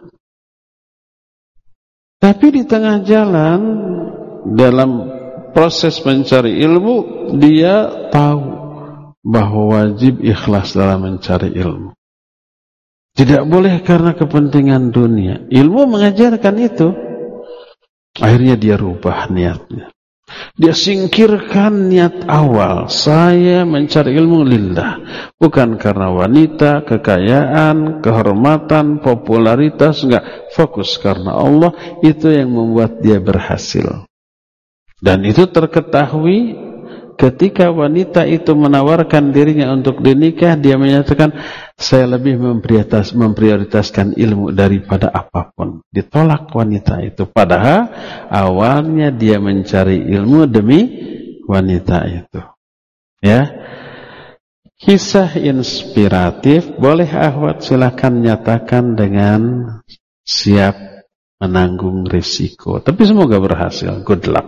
Tapi di tengah jalan, dalam proses mencari ilmu, dia tahu bahwa wajib ikhlas dalam mencari ilmu. Tidak boleh karena kepentingan dunia. Ilmu mengajarkan itu. Akhirnya dia rubah niatnya. Dia singkirkan niat awal. Saya mencari ilmu lillah. Bukan karena wanita, kekayaan, kehormatan, popularitas. Enggak. Fokus karena Allah. Itu yang membuat dia berhasil. Dan itu terketahui ketika wanita itu menawarkan dirinya untuk dinikah. Dia menyatakan, saya lebih memprioritas, memprioritaskan ilmu daripada apapun. Ditolak wanita itu. Padahal awalnya dia mencari ilmu demi wanita itu. Ya, kisah inspiratif. Boleh akhwat silakan nyatakan dengan siap menanggung risiko. Tapi semoga berhasil. Good luck.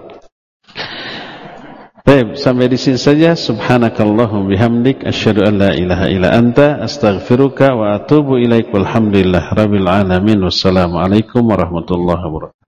Baik, sampai di sini saja. Subhanakallahumma bihamdik asyhadu an la ilaha illa anta astaghfiruka wa atubu ilaik. Walhamdulillah rabbil alamin. Wassalamualaikum warahmatullahi wabarakatuh.